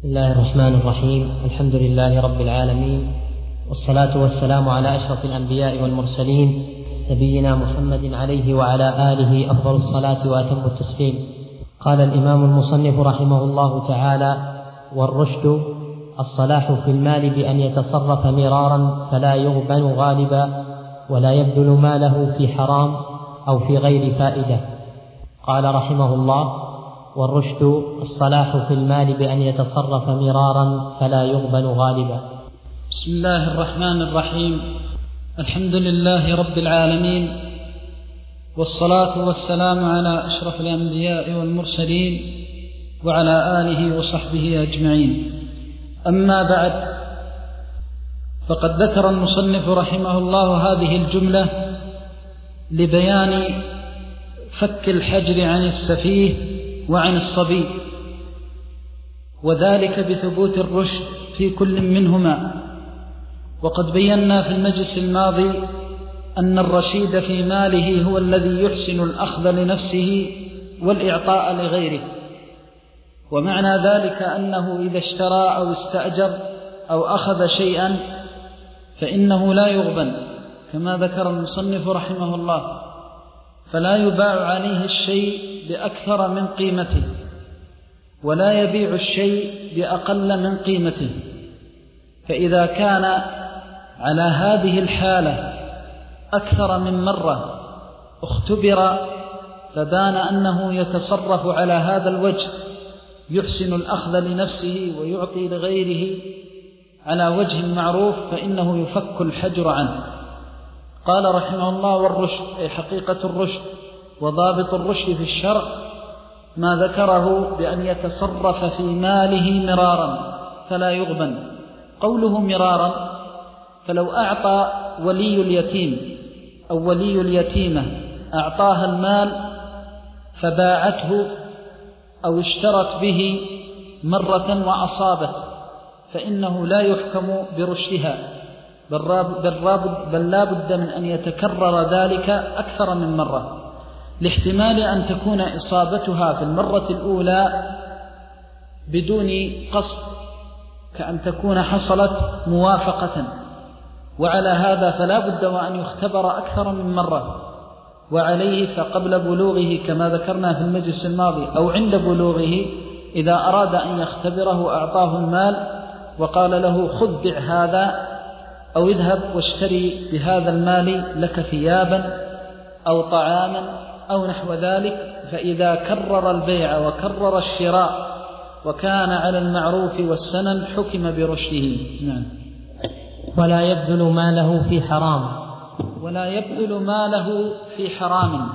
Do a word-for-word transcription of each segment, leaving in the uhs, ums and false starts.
بسم الله الرحمن الرحيم. الحمد لله رب العالمين، والصلاة والسلام على أشرف الأنبياء والمرسلين نبينا محمد عليه وعلى آله أفضل الصلاة وأتم التسليم. قال الإمام المصنف رحمه الله تعالى: والرشد الصلاح في المال بأن يتصرف مرارا فلا يغبن غالبا ولا يبذل ماله في حرام أو في غير فائدة. قال رحمه الله: والرشد الصلاح في المال بأن يتصرف مرارا فلا يغبن غالبا. بسم الله الرحمن الرحيم. الحمد لله رب العالمين، والصلاة والسلام على أشرف الأنبياء والمرسلين وعلى آله وصحبه أجمعين. أما بعد، فقد ذكر المصنف رحمه الله هذه الجملة لبيان فك الحجر عن السفيه وعن الصبي، وذلك بثبوت الرشد في كل منهما. وقد بينا في المجلس الماضي أن الرشيد في ماله هو الذي يحسن الأخذ لنفسه والإعطاء لغيره، ومعنى ذلك أنه إذا اشترى أو استأجر أو أخذ شيئا فإنه لا يغبن كما ذكر المصنف رحمه الله، فلا يباع عليه الشيء بأكثر من قيمته ولا يبيع الشيء بأقل من قيمته. فإذا كان على هذه الحالة أكثر من مرة اختبر فبان أنه يتصرف على هذا الوجه، يحسن الأخذ لنفسه ويعطي لغيره على وجه معروف، فإنه يفك الحجر عنه. قال رحمه الله: والرشد أي حقيقة الرشد وضابط الرشد في الشرع ما ذكره بأن يتصرف في ماله مرارا فلا يغبن. قوله مرارا، فلو أعطى ولي اليتيم أو ولي اليتيمة أعطاها المال فباعته أو اشترت به مرة وأصابت، فإنه لا يحكم برشدها، بل لا بد من أن يتكرر ذلك أكثر من مرة، لاحتمال أن تكون إصابتها في المرة الأولى بدون قصد، كأن تكون حصلت موافقة، وعلى هذا فلا بد وأن يختبر أكثر من مرة. وعليه فقبل بلوغه كما ذكرنا في المجلس الماضي أو عند بلوغه إذا أراد أن يختبره أعطاه المال وقال له: خذ بع هذا أو اذهب واشتري بهذا المال لك ثيابا أو طعاما أو نحو ذلك. فإذا كرر البيع وكرر الشراء وكان على المعروف والسنن حكم برشده. نعم. ولا يبذل ماله في حرام. ولا يبذل ماله في حرام.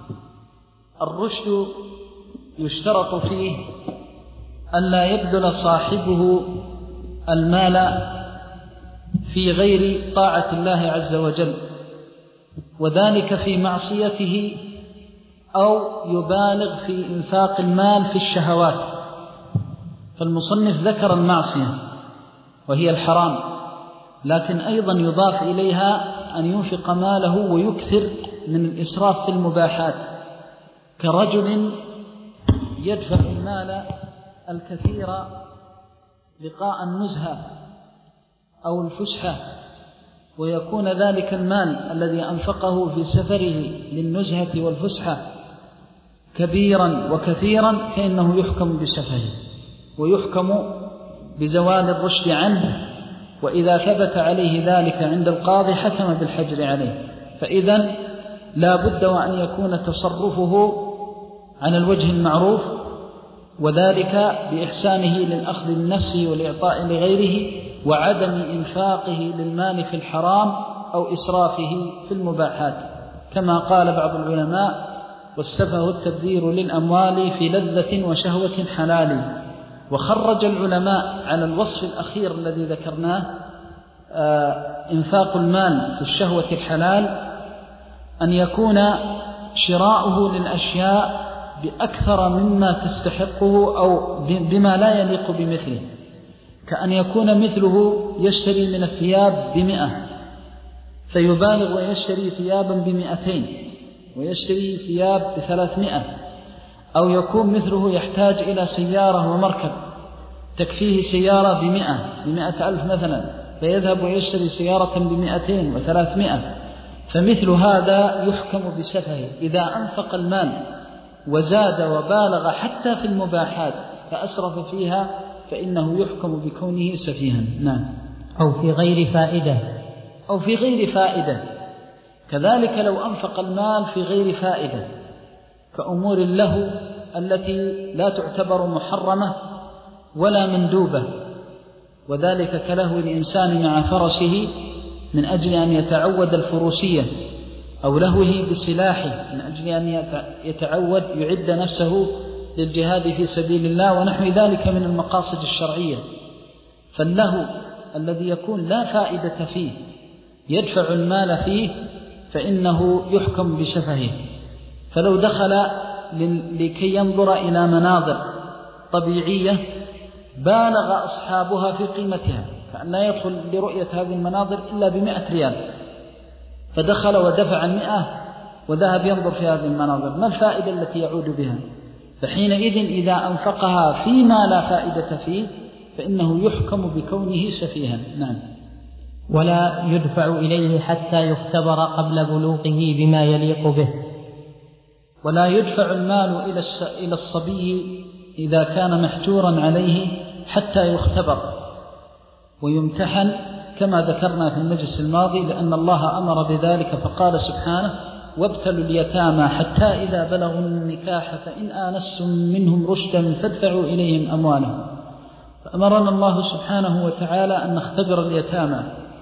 الرشد يشترط فيه أن لا يبذل صاحبه المال في غير طاعة الله عز وجل، وذلك في معصيته أو يبالغ في إنفاق المال في الشهوات. فالمصنف ذكر المعصية وهي الحرام، لكن أيضا يضاف إليها أن ينفق ماله ويكثر من الإسراف في المباحات، كرجل يدفع المال الكثير لقاء النزهة أو الفسحة، ويكون ذلك المال الذي أنفقه في سفره للنزهة والفسحة كبيرا وكثيرا، فإنه يحكم بسفهه ويحكم بزوال الرشد عنه، وإذا ثبت عليه ذلك عند القاضي حكم بالحجر عليه. فإذا لا بد وأن يكون تصرفه عن الوجه المعروف، وذلك بإحسانه للأخذ لنفسه والإعطاء لغيره، وعدم إنفاقه للمال في الحرام أو إسرافه في المباحات، كما قال بعض العلماء: والسفه التبذير للأموال في لذة وشهوة حلال. وخرج العلماء على الوصف الأخير الذي ذكرناه، إنفاق المال في الشهوة الحلال، أن يكون شراؤه للأشياء بأكثر مما تستحقه أو بما لا يليق بمثله، كأن يكون مثله يشتري من الثياب بمئة فيبالغ ويشتري ثيابا بمئتين ويشتري ثياب بثلاثمائة، أو يكون مثله يحتاج إلى سيارة ومركب تكفيه سيارة بمئة بمئة ألف مثلا، فيذهب ويشتري سيارة بمئتين وثلاثمائة، فمثل هذا يحكم بسفهه. إذا أنفق المال وزاد وبالغ حتى في المباحات فأسرف فيها فإنه يحكم بكونه سفيها. نعم. أو في غير فائدة أو في غير فائدة كذلك لو أنفق المال في غير فائدة كأمور له التي لا تعتبر محرمة ولا مندوبة، وذلك كلهو الإنسان مع فرسه من أجل أن يتعود الفروسية، أو لهوه بسلاحه من أجل أن يتعود يعد نفسه للجهاد في سبيل الله ونحو ذلك من المقاصد الشرعية. فاللهو الذي يكون لا فائدة فيه يدفع المال فيه فإنه يحكم بسفهه. فلو دخل لكي ينظر إلى مناظر طبيعية بالغ أصحابها في قيمتها، فأن لا يدخل لرؤية هذه المناظر إلا بمئة ريال، فدخل ودفع المئة وذهب ينظر في هذه المناظر، ما الفائدة التي يعود بها؟ فحينئذ إذا أنفقها فيما لا فائدة فيه فإنه يحكم بكونه سفيها. نعم. ولا يدفع إليه حتى يختبر قبل بلوغه بما يليق به. ولا يدفع المال إلى الصبي إذا كان محجورا عليه حتى يختبر ويمتحن كما ذكرنا في المجلس الماضي، لأن الله أمر بذلك فقال سبحانه: وابتلوا اليتامى حتى إذا بلغوا النكاح فإن آنستم منهم رشدا فادفعوا إليهم أموالهم. فأمرنا الله سبحانه وتعالى أن نختبر اليتامى،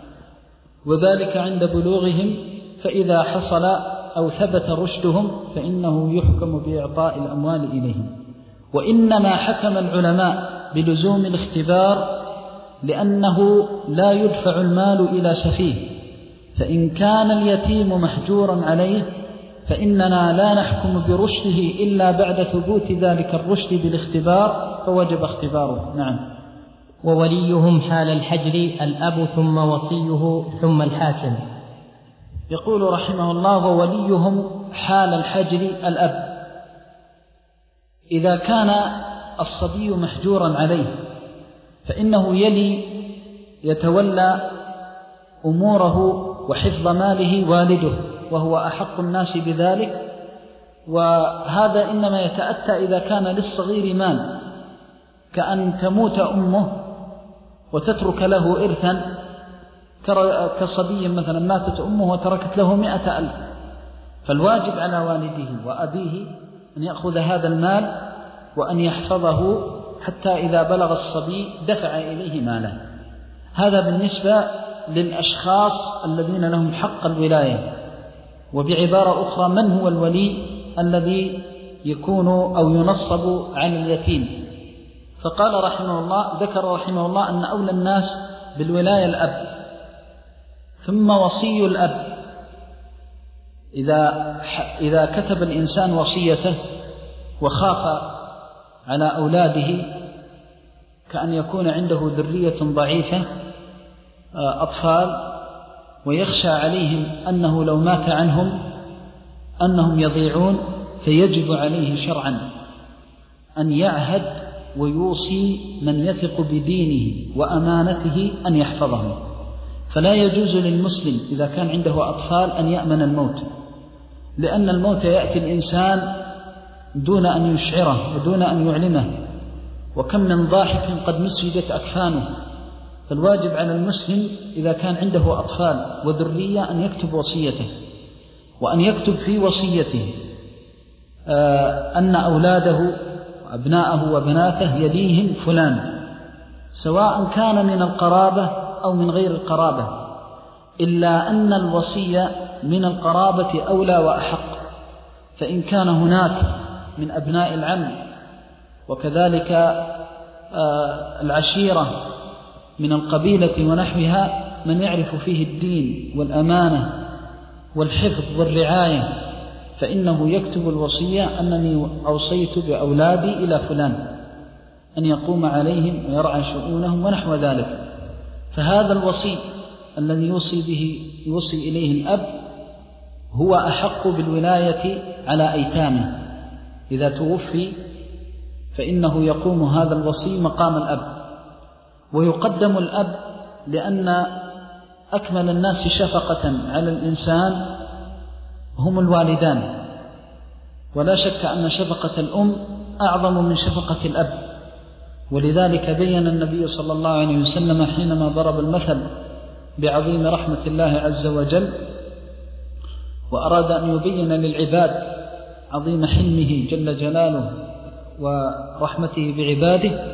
وذلك عند بلوغهم، فإذا حصل أو ثبت رشدهم فإنه يحكم بإعطاء الأموال إليهم. وإنما حكم العلماء بلزوم الاختبار لأنه لا يدفع المال إلى سفيه، فإن كان اليتيم محجورا عليه فإننا لا نحكم برشده إلا بعد ثبوت ذلك الرشد بالاختبار، فوجب اختباره. نعم. ووليهم حال الحجر الأب ثم وصيه ثم الحاكم. يقول رحمه الله: ووليهم حال الحجر الأب. إذا كان الصبي محجورا عليه فإنه يلي يتولى أموره وحفظ ماله والده، وهو أحق الناس بذلك، وهذا إنما يتأتى إذا كان للصغير مال، كأن تموت أمه وتترك له إرثا، كصبي مثلا ماتت أمه وتركت له مئة ألف، فالواجب على والده وأبيه أن يأخذ هذا المال وأن يحفظه حتى إذا بلغ الصبي دفع إليه ماله. هذا بالنسبة للأشخاص الذين لهم حق الولاية. وبعبارة أخرى: من هو الولي الذي يكون أو ينصب عن اليتيم؟ فقال رحمه الله ذكر رحمه الله أن أولى الناس بالولاية الأب، ثم وصي الأب. إذا إذا كتب الإنسان وصيته وخاف على أولاده، كأن يكون عنده ذرية ضعيفة أطفال، ويخشى عليهم أنه لو مات عنهم أنهم يضيعون، فيجب عليه شرعا أن يعهد ويوصي من يثق بدينه وأمانته أن يحفظهم. فلا يجوز للمسلم إذا كان عنده أطفال أن يأمن الموت، لأن الموت يأتي الإنسان دون أن يشعره ودون أن يعلمه، وكم من ضاحك قد مسجدت أكفانه. فالواجب على المسلم إذا كان عنده أطفال وذرية أن يكتب وصيته، وأن يكتب في وصيته أن أولاده وأبناءه وبناته يليهم فلان، سواء كان من القرابة أو من غير القرابة، إلا أن الوصية من القرابة أولى وأحق. فإن كان هناك من أبناء العم وكذلك العشيرة من القبيلة ونحوها من يعرف فيه الدين والأمانة والحفظ والرعاية، فإنه يكتب الوصية أنني أوصيت بأولادي إلى فلان أن يقوم عليهم ويرعى شؤونهم ونحو ذلك. فهذا الوصي الذي يوصي به يوصي إليه الأب هو أحق بالولاية على أيتامه. إذا توفي فإنه يقوم هذا الوصي مقام الأب، ويقدم الأب لأن أكمل الناس شفقة على الإنسان هم الوالدان، ولا شك أن شفقة الأم أعظم من شفقة الأب. ولذلك بين النبي صلى الله عليه وسلم حينما ضرب المثل بعظيم رحمة الله عز وجل وأراد أن يبين للعباد عظيم حلمه جل جلاله ورحمته بعباده،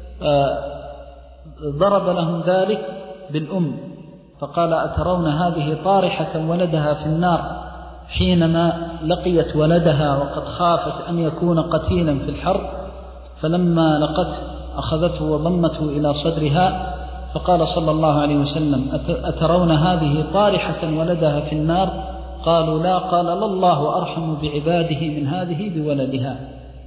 ضرب لهم ذلك بالأم فقال: أترون هذه طارحة ولدها في النار حينما لقيت ولدها وقد خافت أن يكون قتيلا في الحرب، فلما لقته أخذته وضمته إلى صدرها، فقال صلى الله عليه وسلم: أترون هذه طارحة ولدها في النار؟ قالوا: لا. قال: لله أرحم بعباده من هذه بولدها.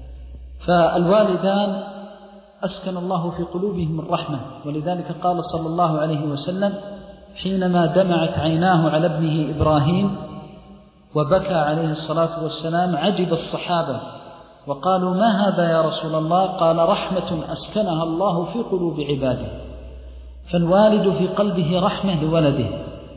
فالوالدان أسكن الله في قلوبهم الرحمة، ولذلك قال صلى الله عليه وسلم حينما دمعت عيناه على ابنه إبراهيم وبكى عليه الصلاة والسلام عجب الصحابة وقالوا: ما هذا يا رسول الله؟ قال: رحمة أسكنها الله في قلوب عباده. فالوالد في قلبه رحمة لولده،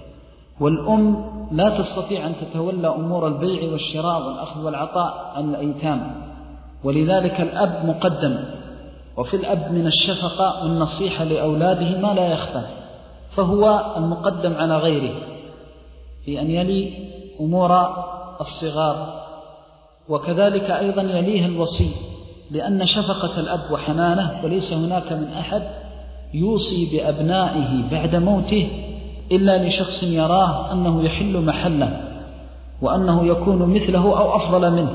والأم لا تستطيع أن تتولى أمور البيع والشراء والأخذ والعطاء عن الأيتام، ولذلك الأب مقدم. وفي الأب من الشفقة والنصيحة لأولاده ما لا يخفى، فهو المقدم على غيره في أن يلي أمور الصغار، وكذلك أيضا يليه الوصي، لأن شفقة الأب وحنانه، وليس هناك من أحد يوصي بأبنائه بعد موته إلا لشخص يراه أنه يحل محله وأنه يكون مثله أو أفضل منه،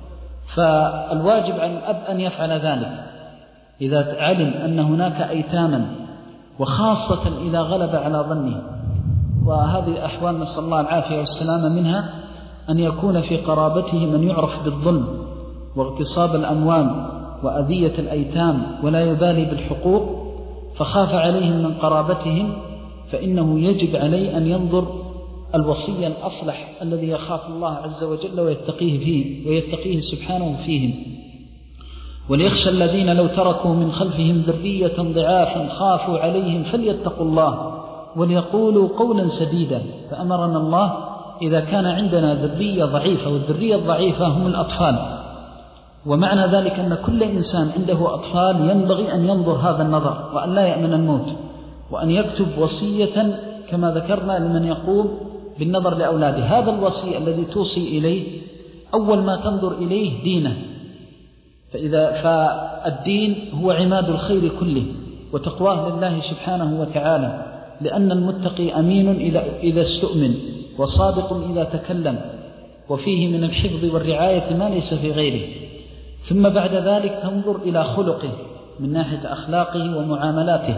فالواجب على الأب أن يفعل ذلك إذا علم أن هناك أيتاما، وخاصة إذا غلب على ظنه. وهذه أحوال نسأل الله العافية والسلامة منها، أن يكون في قرابته من يعرف بالظلم واغتصاب الأموال وأذية الأيتام ولا يبالي بالحقوق، فخاف عليهم من قرابتهم، فإنه يجب عليه أن ينظر الوصي الأصلح الذي يخاف الله عز وجل ويتقيه فيه ويتقيه سبحانه فيهم. وليخشى الذين لو تركوا من خلفهم ذرية ضعافا خافوا عليهم فليتقوا الله وليقولوا قولا سديدا. فأمرنا الله إذا كان عندنا ذرية ضعيفة، والذرية الضعيفة هم الأطفال، ومعنى ذلك أن كل إنسان عنده أطفال ينبغي أن ينظر هذا النظر وأن لا يأمن الموت، وأن يكتب وصية كما ذكرنا لمن يقوم بالنظر لأولاده. هذا الوصي الذي توصي إليه أول ما تنظر إليه دينه، فإذا فالدين هو عماد الخير كله وتقواه لله سبحانه وتعالى، لأن المتقي أمين إذا استؤمن وصادق إذا تكلم، وفيه من الحفظ والرعاية ما ليس في غيره. ثم بعد ذلك تنظر إلى خلقه من ناحية أخلاقه ومعاملاته،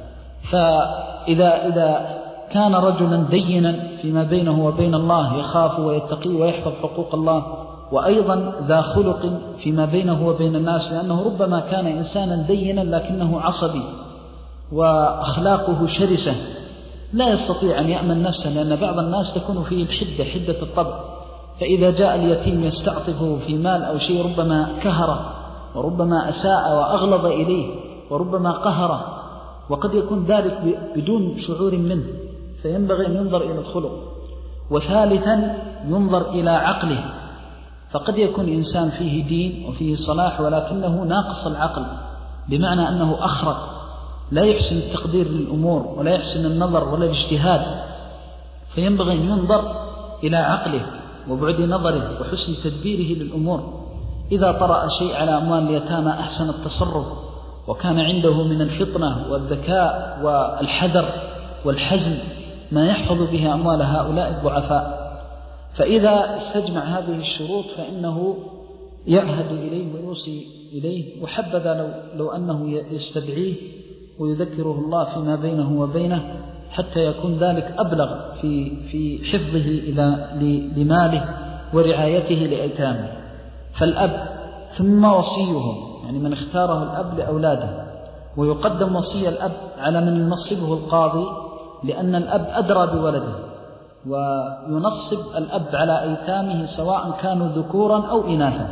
فإذا إذا كان رجلا دينا فيما بينه وبين الله يخاف ويتقي ويحفظ حقوق الله، وأيضا ذا خلق فيما بينه وبين الناس، لأنه ربما كان إنسانا دينا لكنه عصبي وأخلاقه شرسة لا يستطيع أن يأمن نفسه، لأن بعض الناس تكون فيه الحدة حدة الطبع، فإذا جاء اليتيم يستعطفه في مال أو شيء ربما كهره وربما أساء وأغلظ إليه وربما قهره، وقد يكون ذلك بدون شعور منه، فينبغي أن ينظر إلى الخلق. وثالثا ينظر إلى عقله، فقد يكون إنسان فيه دين وفيه صلاح ولكنه ناقص العقل، بمعنى أنه أخرق لا يحسن التقدير للأمور ولا يحسن النظر ولا الاجتهاد، فينبغي أن ينظر إلى عقله وبعد نظره وحسن تدبيره للأمور. إذا طرأ شيء على أموال اليتامى أحسن التصرف، وكان عنده من الفطنة والذكاء والحذر والحزم ما يحفظ به أموال هؤلاء الضعفاء. فإذا استجمع هذه الشروط فإنه يعهد إليه ويوصي إليه، وحبذا لو, لو أنه يستدعيه ويذكره الله فيما بينه وبينه، حتى يكون ذلك أبلغ في, في حفظه إلى لماله ورعايته لأيتامه. فالأب ثم وصيهم، يعني من اختاره الأب لأولاده، ويقدم وصي الأب على من ينصبه القاضي، لأن الأب أدرى بولده، وينصب الأب على أيتامه سواء كانوا ذكورا أو إناثا،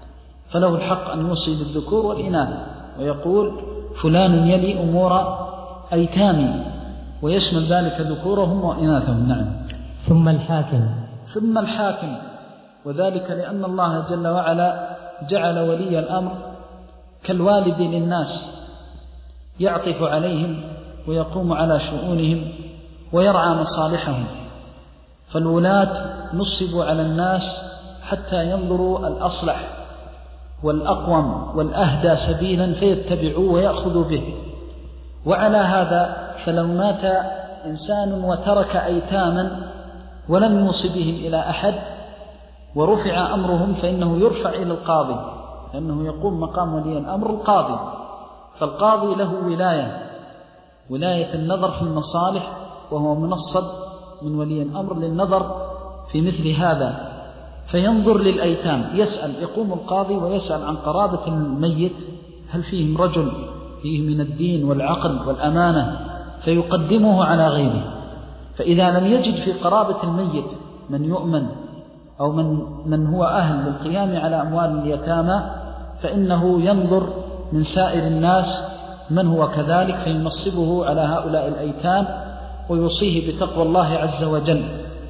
فله الحق أن يوصي بالذكور والإناث ويقول فلان يلي أمور أيتام، ويشمل ذلك ذكورهم وإناثهم. نعم. ثم الحاكم ثم الحاكم، وذلك لأن الله جل وعلا جعل ولي الأمر كالوالد للناس، يعطف عليهم ويقوم على شؤونهم ويرعى مصالحهم. فالولاة نصبوا على الناس حتى ينظروا الأصلح والأقوم والأهدى سبيلا فيتبعوه ويأخذوا به. وعلى هذا فلو مات إنسان وترك أيتاما ولم يوص بهم إلى أحد ورفع أمرهم فإنه يرفع إلى القاضي، لأنه يقوم مقام ولي الأمر القاضي. فالقاضي له ولاية ولاية النظر في المصالح، وهو منصب من ولي الأمر للنظر في مثل هذا، فينظر للأيتام، يسأل، يقوم القاضي ويسأل عن قرابة الميت هل فيهم رجل فيه من الدين والعقل والأمانة فيقدمه على غيره. فإذا لم يجد في قرابة الميت من يؤمن أو من, من هو أهل للقيام على أموال اليتامى فإنه ينظر من سائر الناس من هو كذلك فينصبه على هؤلاء الأيتام ويوصيه بتقوى الله عز وجل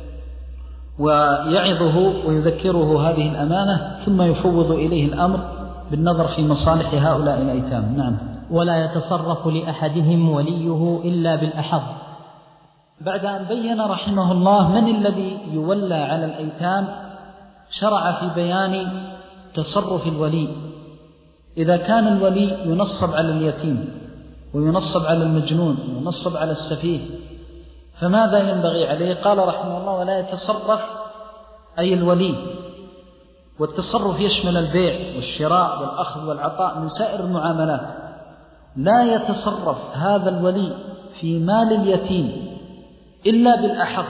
ويعظه ويذكره هذه الأمانة، ثم يفوض إليه الأمر بالنظر في مصالح هؤلاء الأيتام. نعم. ولا يتصرف لأحدهم وليه إلا بالأحظ. بعد أن بين رحمه الله من الذي يولى على الأيتام، شرع في بيان تصرف الولي. إذا كان الولي ينصب على اليتيم وينصب على المجنون وينصب على السفيه فماذا ينبغي عليه؟ قال رحمه الله: ولا يتصرف أي الولي، والتصرف يشمل البيع والشراء والأخذ والعطاء من سائر المعاملات. لا يتصرف هذا الولي في مال اليتيم إلا بالأحظ.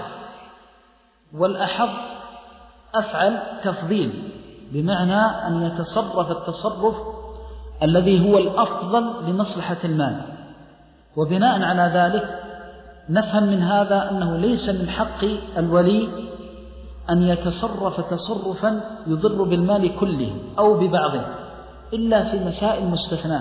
والأحظ أفعل تفضيل، بمعنى أن يتصرف التصرف الذي هو الأفضل لمصلحة المال. وبناء على ذلك نفهم من هذا أنه ليس من حق الولي أن يتصرف تصرفا يضر بالمال كله أو ببعضه إلا في مسائل مستثناة.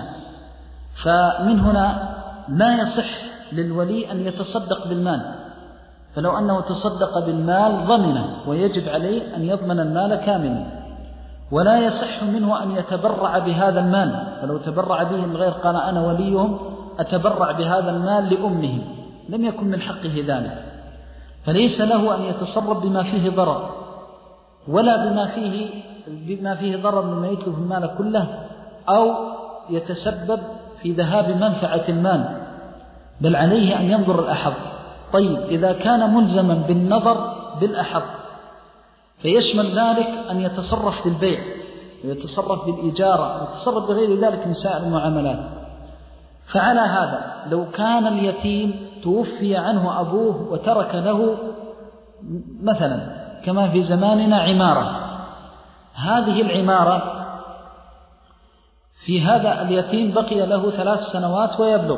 فمن هنا لا يصح للولي أن يتصدق بالمال، فلو أنه تصدق بالمال ضمنه ويجب عليه أن يضمن المال كاملا. ولا يصح منه أن يتبرع بهذا المال، فلو تبرع به الغير قال أنا وليهم أتبرع بهذا المال لأمهم، لم يكن من حقه ذلك. فليس له أن يتصرف بما فيه ضرر ولا بما فيه بما فيه ضرر مما يتلف المال كله أو يتسبب في ذهاب منفعة المال، بل عليه أن ينظر الأحظ. طيب، إذا كان ملزما بالنظر بالأحظ فيشمل ذلك أن يتصرف بالبيع ويتصرف بالإجارة ويتصرف بغير ذلك من سائر المعاملات. فعلى هذا لو كان اليتيم توفي عنه أبوه وترك له مثلا كما في زماننا عمارة، هذه العمارة في هذا اليتيم بقي له ثلاث سنوات ويبلغ،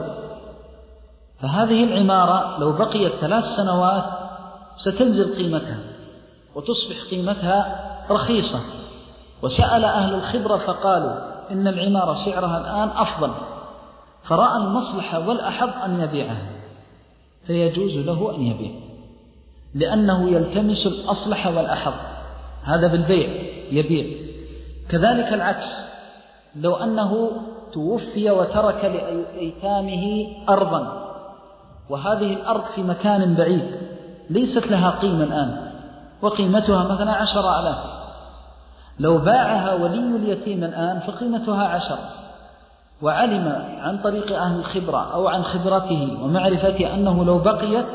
فهذه العمارة لو بقيت ثلاث سنوات ستنزل قيمتها وتصبح قيمتها رخيصة. وسأل أهل الخبرة فقالوا إن العمارة سعرها الآن أفضل، فرأى المصلحة والأحظ أن يبيعها، فيجوز له أن يبيع لأنه يلتمس الأصلح والأحظ، هذا بالبيع يبيع. كذلك العكس، لو أنه توفي وترك لأيتامه أرضا وهذه الأرض في مكان بعيد ليست لها قيمة الآن وقيمتها مثلا عشر آلاف، لو باعها ولي اليتيم الآن فقيمتها عشر، وعلم عن طريق أهل الخبرة أو عن خبرته ومعرفته أنه لو بقيت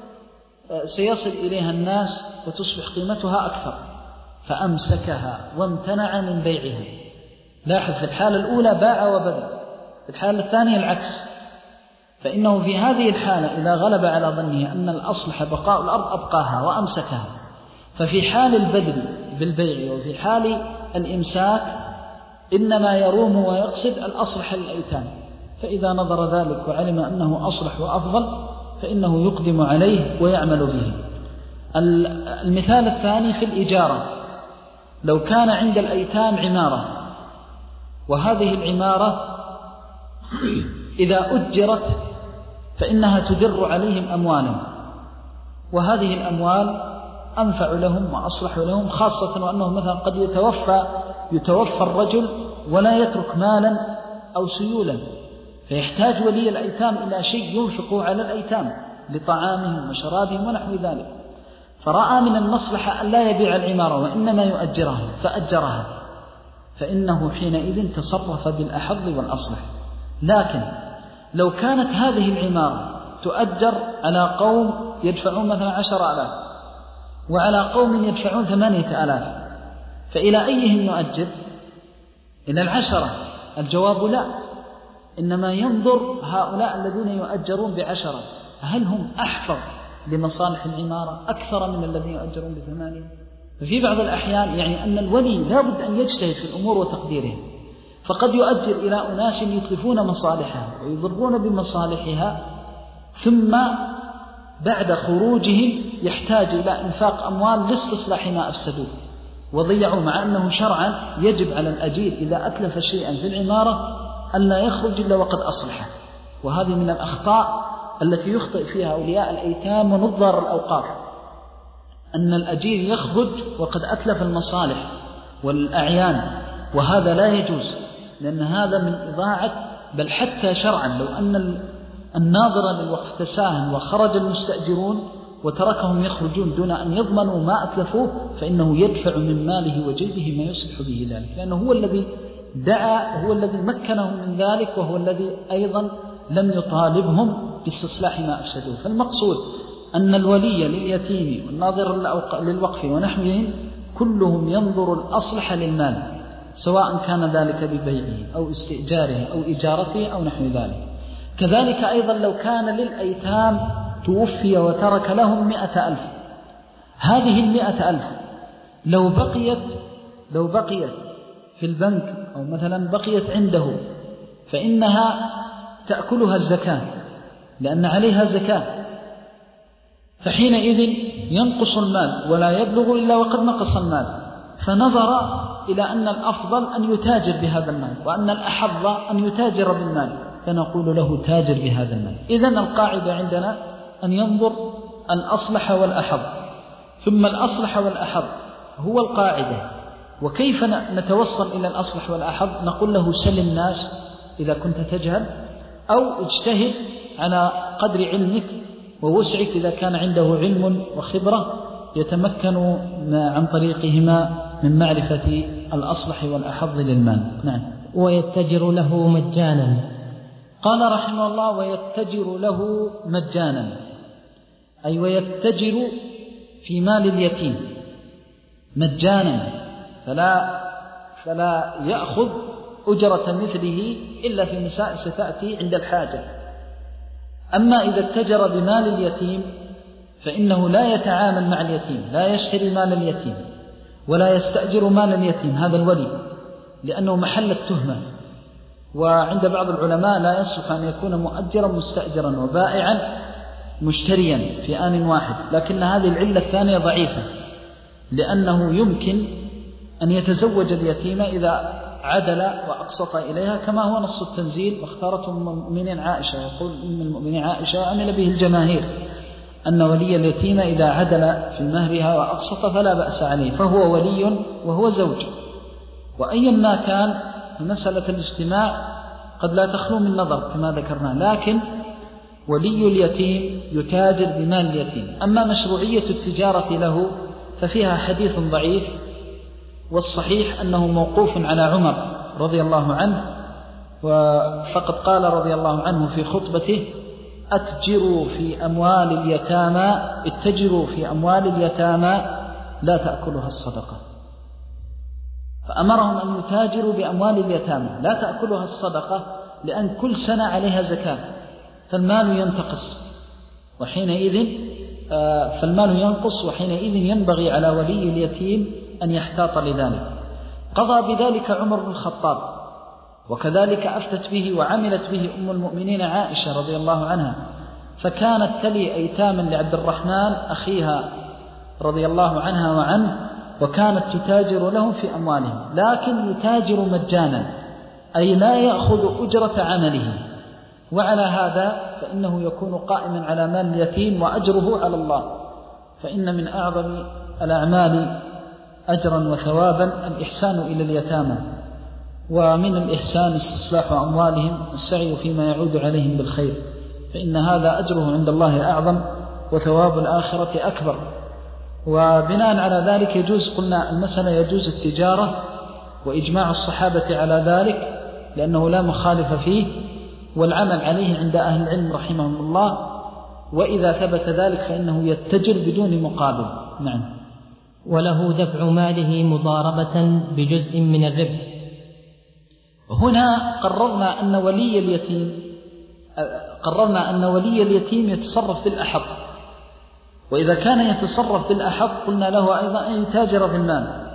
سيصل إليها الناس وتصبح قيمتها أكثر، فأمسكها وامتنع من بيعها. لاحظ، في الحالة الأولى باع وبذل، في الحالة الثانية العكس. فإنه في هذه الحالة إذا غلب على ظنه أن الأصلح بقاء الأرض أبقاها وأمسكها، ففي حال البذل بالبيع وفي حال الإمساك إنما يروم ويقصد الأصلح للأيتام. فإذا نظر ذلك وعلم أنه أصلح وأفضل فإنه يقدم عليه ويعمل به. المثال الثاني في الإجارة، لو كان عند الأيتام عمارة وهذه العمارة إذا أجرت فإنها تدر عليهم أموالهم، وهذه الأموال أنفع لهم وأصلح لهم، خاصة وأنه مثلا قد يتوفى يتوفى الرجل ولا يترك مالا أو سيولا، فيحتاج ولي الأيتام إلى شيء ينفق على الأيتام لطعامهم وشرابهم ونحو ذلك، فرأى من المصلحة أن لا يبيع العمارة وإنما يؤجرها فأجرها، فإنه حينئذ تصرف بالأحظ والأصلح. لكن لو كانت هذه العمارة تؤجر على قوم يدفعون مثلا عشر آلاف وعلى قوم يدفعون ثمانية آلاف، فإلى أيهم يؤجر؟ إلى العشرة. الجواب لا، إنما ينظر هؤلاء الذين يؤجرون بعشرة هل هم أحفظ لمصالح العمارة أكثر من الذين يؤجرون بثمانية؟ ففي بعض الأحيان يعني أن الولي لا بد أن يجتهد في الأمور وتقديرها، فقد يؤجر إلى أناس يتلفون مصالحها ويضرون بمصالحها، ثم بعد خروجهم يحتاج إلى إنفاق أموال لاستصلاح ما أفسدوه وضيعوا، مع أنه شرعا يجب على الأجير إذا أتلف شيئا في العمارة ألا يخرج إلا وقد أصلحه. وهذه من الأخطاء التي يخطئ فيها أولياء الأيتام ونظار الأوقاف، أن الأجير يخرج وقد أتلف المصالح والأعيان، وهذا لا يجوز، لأن هذا من إضاعة، بل حتى شرعا لو أن الناظر للوقف تساهل وخرج المستأجرون وتركهم يخرجون دون أن يضمنوا ما أتلفوه، فإنه يدفع من ماله وجيبه ما يصلح به ذلك، لأنه هو الذي دعا، هو الذي مكنه من ذلك، وهو الذي أيضا لم يطالبهم باستصلاح ما أفسدوه. فالمقصود أن الولي لليتيم والناظر للوقف ونحوهم كلهم ينظر الأصلح للمال، سواء كان ذلك ببيعه أو استئجاره أو إجارته أو نحو ذلك. كذلك أيضا لو كان للأيتام توفي وترك لهم مئة ألف، هذه المئة ألف لو بقيت لو بقيت في البنك أو مثلا بقيت عنده فإنها تأكلها الزكاة، لأن عليها زكاة، فحينئذ ينقص المال ولا يبلغ إلا وقد نقص المال، فنظر إلى أن الأفضل أن يتاجر بهذا المال وأن الأحظ أن يتاجر بالمال، فنقول له تاجر بهذا المال. إذن القاعدة عندنا أن ينظر الأصلح والأحظ، ثم الأصلح والأحظ هو القاعدة. وكيف نتوصل إلى الأصلح والأحظ؟ نقول له سل الناس إذا كنت تجهل، أو اجتهد على قدر علمك ووسعك إذا كان عنده علم وخبرة يتمكن عن طريقهما من معرفة الأصلح والأحظ للمال. نعم. ويتجر له مجانا. قال رحمه الله ويتجر له مجانا، أي ويتجر في مال اليتيم مجانا، فلا, فلا يأخذ أجرة مثله إلا في مسائل ستأتي عند الحاجة. أما إذا اتجر بمال اليتيم فإنه لا يتعامل مع اليتيم، لا يشتري مال اليتيم ولا يستأجر مال اليتيم، هذا الولي، لأنه محل التهمة. وعند بعض العلماء لا يصح أن يكون مؤجرا مستأجرا وبائعا مشتريا في آن واحد، لكن هذه العلة الثانية ضعيفة، لأنه يمكن أن يتزوج اليتيمة إذا عدل وأقسط إليها، كما هو نص التنزيل واختارته أم المؤمنين عائشة. يقول أم المؤمنين عائشة عمل به الجماهير أن ولي اليتيمة إذا عدل في مهرها وأقسط فلا بأس عليه، فهو ولي وهو زوج. وأيا ما كان مسألة الاجتماع قد لا تخلو من نظر كما ذكرنا، لكن ولي اليتيم يتاجر بمال اليتيم. أما مشروعية التجارة له ففيها حديث ضعيف، والصحيح أنه موقوف على عمر رضي الله عنه، فقد قال رضي الله عنه في خطبته أتجروا في أموال اليتامى، اتجروا في أموال اليتامى لا تأكلها الصدقة، فأمرهم أن يتاجروا بأموال اليتامى لا تأكلها الصدقة، لأن كل سنة عليها زكاة فالمال ينتقص، وحينئذ فالمال ينقص، وحينئذ ينبغي على ولي اليتيم أن يحتاط لذلك. قضى بذلك عمر بن الخطاب، وكذلك أفتت به وعملت به أم المؤمنين عائشة رضي الله عنها، فكانت تلي أيتاما لعبد الرحمن أخيها رضي الله عنها وعنه، وكانت تتاجر لهم في أموالهم، لكن يتاجر مجانا، أي لا يأخذ أجرة عمله، وعلى هذا فإنه يكون قائما على مال اليتيم وأجره على الله. فإن من أعظم الأعمال أجرا وثوابا الإحسان إلى اليتامى، ومن الإحسان استصلاح أموالهم والسعي فيما يعود عليهم بالخير، فإن هذا أجره عند الله أعظم وثواب الآخرة أكبر. وبناء على ذلك يجوز، قلنا المسألة يجوز التجارة وإجماع الصحابة على ذلك لأنه لا مخالف فيه، والعمل عليه عند أهل العلم رحمهم الله، وإذا ثبت ذلك فإنه يتجر بدون مقابل. نعم. وله دفع ماله مضاربة بجزء من الربح. هنا قررنا أن ولي اليتيم قررنا أن ولي اليتيم يتصرف بالأحظ، وإذا كان يتصرف بالأحظ قلنا له أيضا أن يتاجر في المال.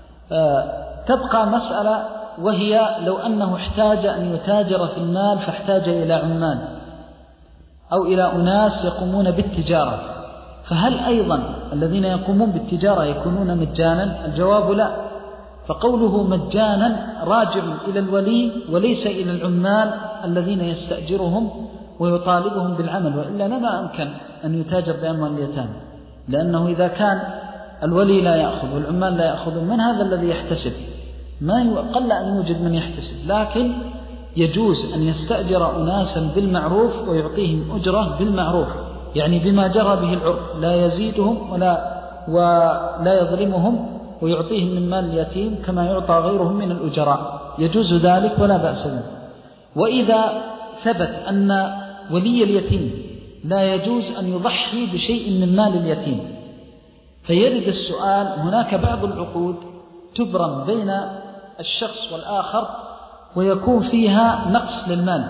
تبقى مسألة، وهي لو أنه احتاج أن يتاجر في المال فاحتاج إلى عمال أو إلى أناس يقومون بالتجارة، فهل أيضا الذين يقومون بالتجارة يكونون مجانا؟ الجواب لا. فقوله مجانا راجع إلى الولي وليس إلى العمال الذين يستأجرهم ويطالبهم بالعمل، وإلا لما أمكن أن يتاجر بأموال اليتامى، لأنه إذا كان الولي لا يأخذ والعمال لا يأخذون، من هذا الذي يحتسب؟ ما قل أن يوجد من يحتسب، لكن يجوز أن يستأجر أناسا بالمعروف ويعطيهم أجرة بالمعروف، يعني بما جرى به العرف، لا يزيدهم ولا ولا يظلمهم، ويعطيهم من مال اليتيم كما يعطى غيرهم من الأجراء، يجوز ذلك ولا بأس به. وإذا ثبت أن ولي اليتيم لا يجوز أن يضحي بشيء من مال اليتيم، فيرد السؤال، هناك بعض العقود تبرم بين الشخص والآخر ويكون فيها نقص للمال،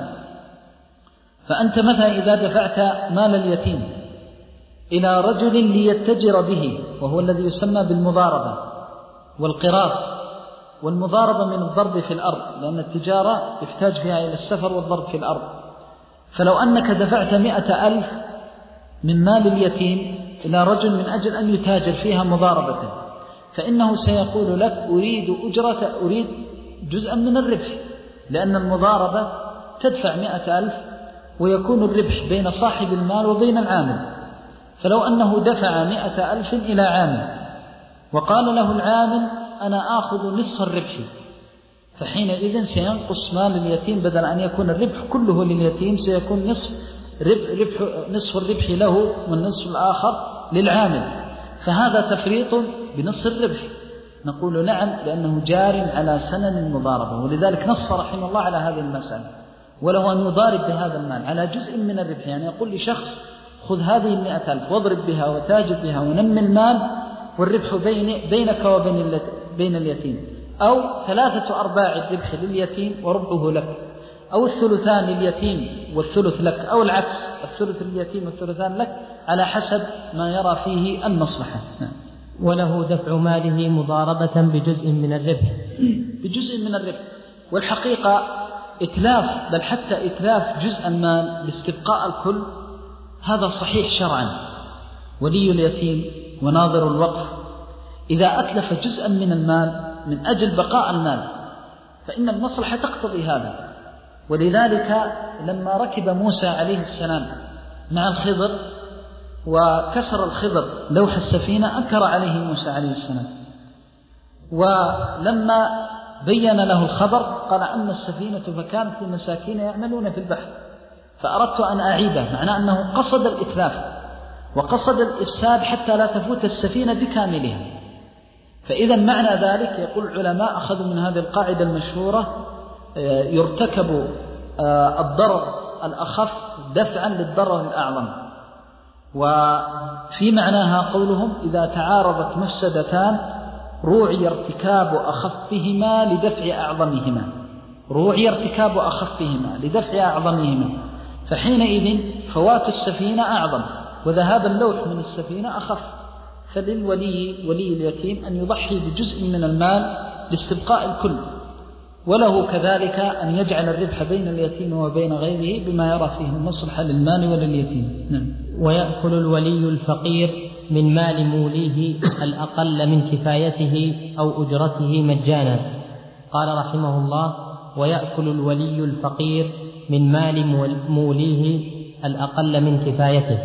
فأنت مثلا إذا دفعت مال اليتيم إلى رجل ليتجر به، وهو الذي يسمى بالمضاربة والقراض، والمضاربة من الضرب في الأرض، لأن التجارة يحتاج فيها إلى السفر والضرب في الأرض، فلو أنك دفعت مئة ألف من مال اليتيم إلى رجل من أجل أن يتاجر فيها مضاربة، فإنه سيقول لك أريد أجرة، أريد جزءا من الربح، لأن المضاربة تدفع مئة ألف ويكون الربح بين صاحب المال وبين العامل. فلو أنه دفع مئة ألف إلى عامل وقال له العامل أنا آخذ نصف الربح، فحينئذ سينقص مال اليتيم، بدل أن يكون الربح كله لليتيم سيكون نصف ربح، نصف الربح له والنصف الآخر للعامل، فهذا تفريط بنصف الربح. نقول نعم، لأنه جار على سنن المضاربة، ولذلك نص رحمه الله على هذه المسألة، وله أن يضارب بهذا المال على جزء من الربح، يعني يقول لشخص خذ هذه المئة ألف واضرب بها وتاجر بها ونمي المال، والربح بين بينك وبين بين اليتيم، أو ثلاثة أرباع الربح لليتيم وربعه لك، أو الثلثان لليتيم والثلث لك، أو العكس، الثلث لليتيم والثلثان لك، على حسب ما يرى فيه المصلحة. وله دفع ماله مضاربة بجزء من الربح. بجزء من الربح، والحقيقة إتلاف، بل حتى إتلاف جزء المال لاستبقاء الكل، هذا صحيح شرعا. ولي اليتيم وناظر الوقف إذا أتلف جزءا من المال من أجل بقاء المال فإن المصلحة تقتضي هذا. ولذلك لما ركب موسى عليه السلام مع الخضر وكسر الخضر لوح السفينة أنكر عليه موسى عليه السلام، ولما بين له الخبر قال أما السفينة فكانت لمساكين يعملون في البحر فأردت أن أعيده، معناه أنه قصد الإتلاف وقصد الإفساد حتى لا تفوت السفينة بكاملها. فإذا معنى ذلك يقول العلماء أخذوا من هذه القاعدة المشهورة يرتكب الضرر الأخف دفعا للضرر الأعظم، وفي معناها قولهم إذا تعارضت مفسدتان روعي ارتكاب أخفهما لدفع أعظمهما، روعي ارتكاب أخفهما لدفع أعظمهما، فحينئذ فوات السفينة أعظم وذهاب اللوح من السفينة أخف. فللولي ولي اليتيم أن يضحي بجزء من المال لاستبقاء الكل، وله كذلك أن يجعل الربح بين اليتيم وبين غيره بما يرى فيه المصلحة للمال ولليتيم. نعم. ويأكل الولي الفقير من مال موليه الأقل من كفايته أو أجرته مجانا. قال رحمه الله: ويأكل الولي الفقير من مال موليه الأقل من كفايته؟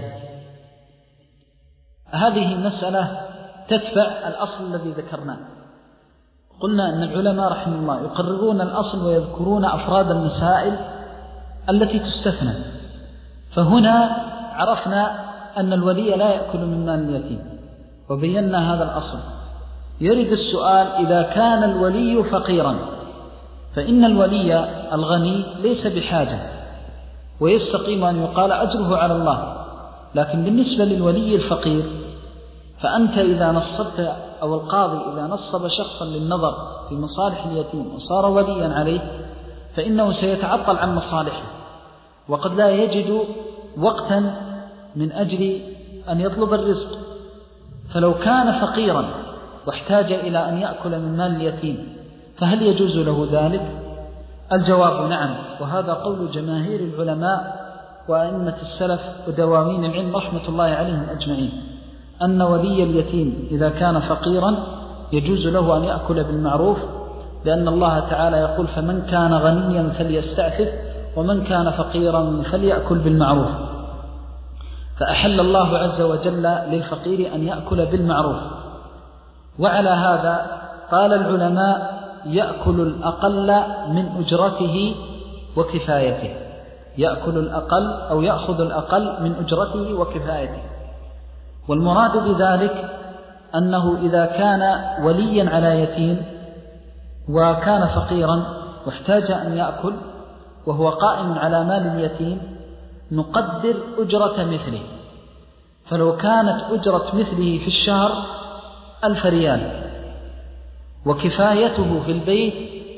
هذه مسألة تتبع الأصل الذي ذكرناه. قلنا أن العلماء رحمه الله يقررون الأصل ويذكرون أفراد المسائل التي تستثنى. فهنا عرفنا أن الولي لا يأكل من مال اليتيم وبينا هذا الأصل. يرد السؤال: إذا كان الولي فقيرا، فإن الولي الغني ليس بحاجة ويستقيم أن يقال أجره على الله، لكن بالنسبة للولي الفقير فأنت إذا نصبت أو القاضي إذا نصب شخصا للنظر في مصالح اليتيم وصار وليا عليه فإنه سيتعطل عن مصالحه، وقد لا يجد وقتا من أجل أن يطلب الرزق. فلو كان فقيرا واحتاج إلى أن يأكل من مال اليتيم فهل يجوز له ذلك؟ الجواب نعم، وهذا قول جماهير العلماء وأئمة السلف ودواوين العلم رحمة الله عليهم أجمعين، أن ولي اليتيم إذا كان فقيرا يجوز له أن يأكل بالمعروف، لأن الله تعالى يقول: فمن كان غنيا فليستعفف ومن كان فقيرا فليأكل بالمعروف. فأحل الله عز وجل للفقير أن يأكل بالمعروف. وعلى هذا قال العلماء: يأكل الأقل من أجرته وكفايته، يأكل الأقل أو يأخذ الأقل من أجرته وكفايته. والمراد بذلك أنه إذا كان وليا على يتيم وكان فقيرا واحتاج أن يأكل وهو قائم على مال اليتيم نقدر أجرة مثله، فلو كانت أجرة مثله في الشهر ألف ريال وكفايته في البيت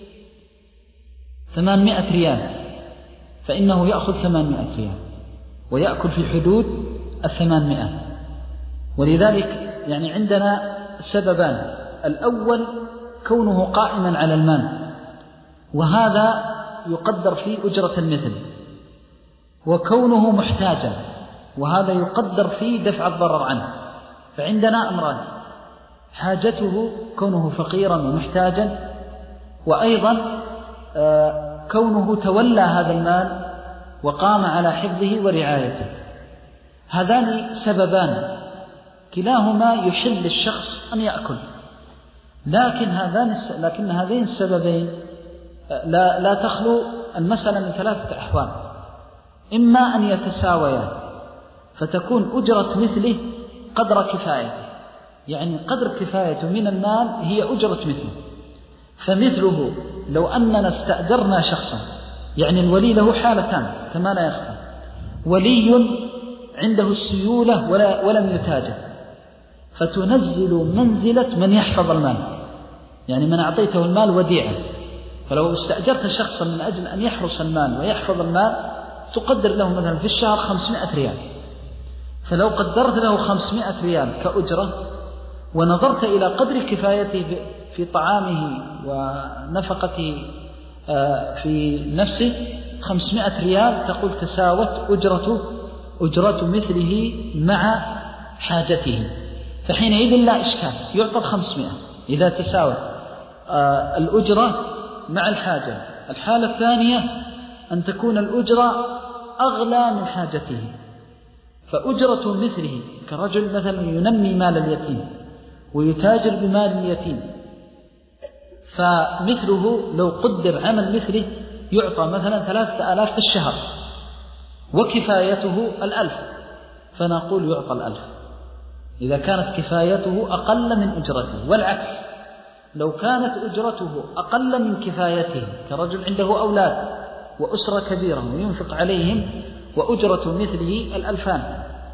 ثمانمائة ريال فإنه يأخذ ثمانمائة ريال ويأكل في حدود الثمانمائة. ولذلك يعني عندنا سببان: الأول كونه قائما على المال، وهذا يقدر فيه أجرة المثل، وكونه محتاجا، وهذا يقدر فيه دفع الضرر عنه. فعندنا أمران: حاجته كونه فقيرا ومحتاجا، وأيضا كونه تولى هذا المال وقام على حفظه ورعايته. هذان سببان كلاهما يحل الشخص أن يأكل، لكن هذان لكن هذين السببين لا, لا تخلو المسألة من ثلاثة أحوال: إما أن يتساويا فتكون أجرة مثله قدر كفايته، يعني قدر كفايته من المال هي أجرة مثله. فمثله لو أننا استأجرنا شخصا، يعني الولي له حالتان كما لا يخفى: ولي عنده السيولة ولا ولم يتاجر، فتنزل منزلة من يحفظ المال، يعني من أعطيته المال وديعا. فلو استأجرت شخصا من أجل أن يحرس المال ويحفظ المال تقدر له مثلا في الشهر خمسمائة ريال، فلو قدرت له خمسمائة ريال كأجرة ونظرت إلى قدر كفايته في طعامه ونفقته في نفسه خمسمائة ريال، تقول تساوت أجرته أجرة مثله مع حاجته، فحينئذ لا إشكال يعطى خمسمائة إذا تساوت الأجرة مع الحاجة. الحالة الثانية أن تكون الأجرة أغلى من حاجته، فأجرة مثله كرجل مثلا ينمي مال اليتيم ويتاجر بمال اليتيم، فمثله لو قدر عمل مثله يعطى مثلا ثلاثة آلاف في الشهر وكفايته الألف، فنقول يعطى الألف إذا كانت كفايته أقل من أجرته. والعكس لو كانت أجرته أقل من كفايته كرجل عنده أولاد وأسرة كبيرة وينفق عليهم وأجرة مثله الألفان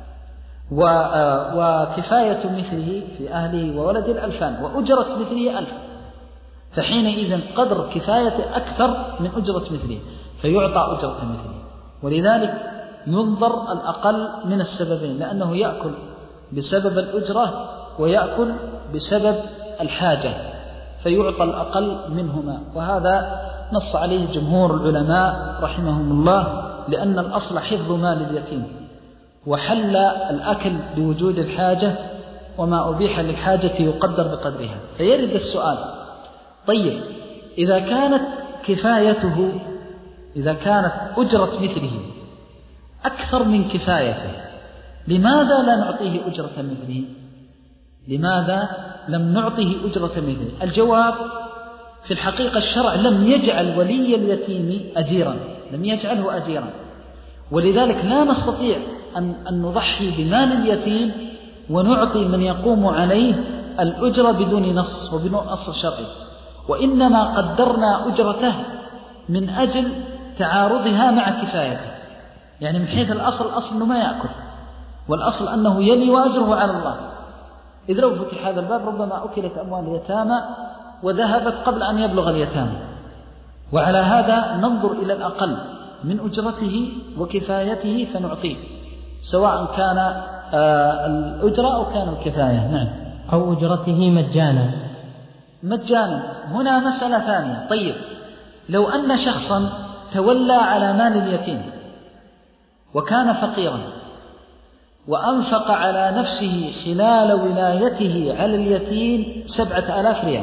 وكفاية مثله في أهله وولد الألفان وأجرة مثله ألف، فحينئذ قدر كفاية أكثر من أجرة مثله فيعطى أجرة مثله. ولذلك ينظر الأقل من السببين، لأنه يأكل بسبب الأجرة ويأكل بسبب الحاجة، فيعطى الأقل منهما. وهذا نص عليه جمهور العلماء رحمهم الله، لأن الأصل حفظ مال اليتيم، وحل الأكل بوجود الحاجة، وما أبيح للحاجة يقدر بقدرها. فيرد السؤال: طيب إذا كانت كفايته إذا كانت أجرة مثله أكثر من كفايته لماذا لا نعطيه أجرة مثله؟ لماذا لم نعطيه أجرة مثله؟ الجواب في الحقيقة الشرع لم يجعل ولي اليتيم أجيرا، لم يجعله أجيرا، ولذلك لا نستطيع أن, أن نضحي بمال اليتيم ونعطي من يقوم عليه الأجرة بدون نص وبدون أصل شرعي، وإنما قدرنا أجرته من أجل تعارضها مع كفايته. يعني من حيث الأصل الأصل أنه ما يأكل، والأصل أنه يلي وأجره على الله، إذ لو فتح هذا الباب ربما أكلت أموال اليتامى وذهبت قبل أن يبلغ اليتامى. وعلى هذا ننظر إلى الأقل من أجرته وكفايته فنعطيه، سواء كان الأجرة أو كان الكفاية. نعم. أو أجرته مجانا. مجانا هنا مسألة ثانية. طيب لو أن شخصا تولى على مال اليتيم وكان فقيرا وأنفق على نفسه خلال ولايته على اليتيم سبعة آلاف ريال،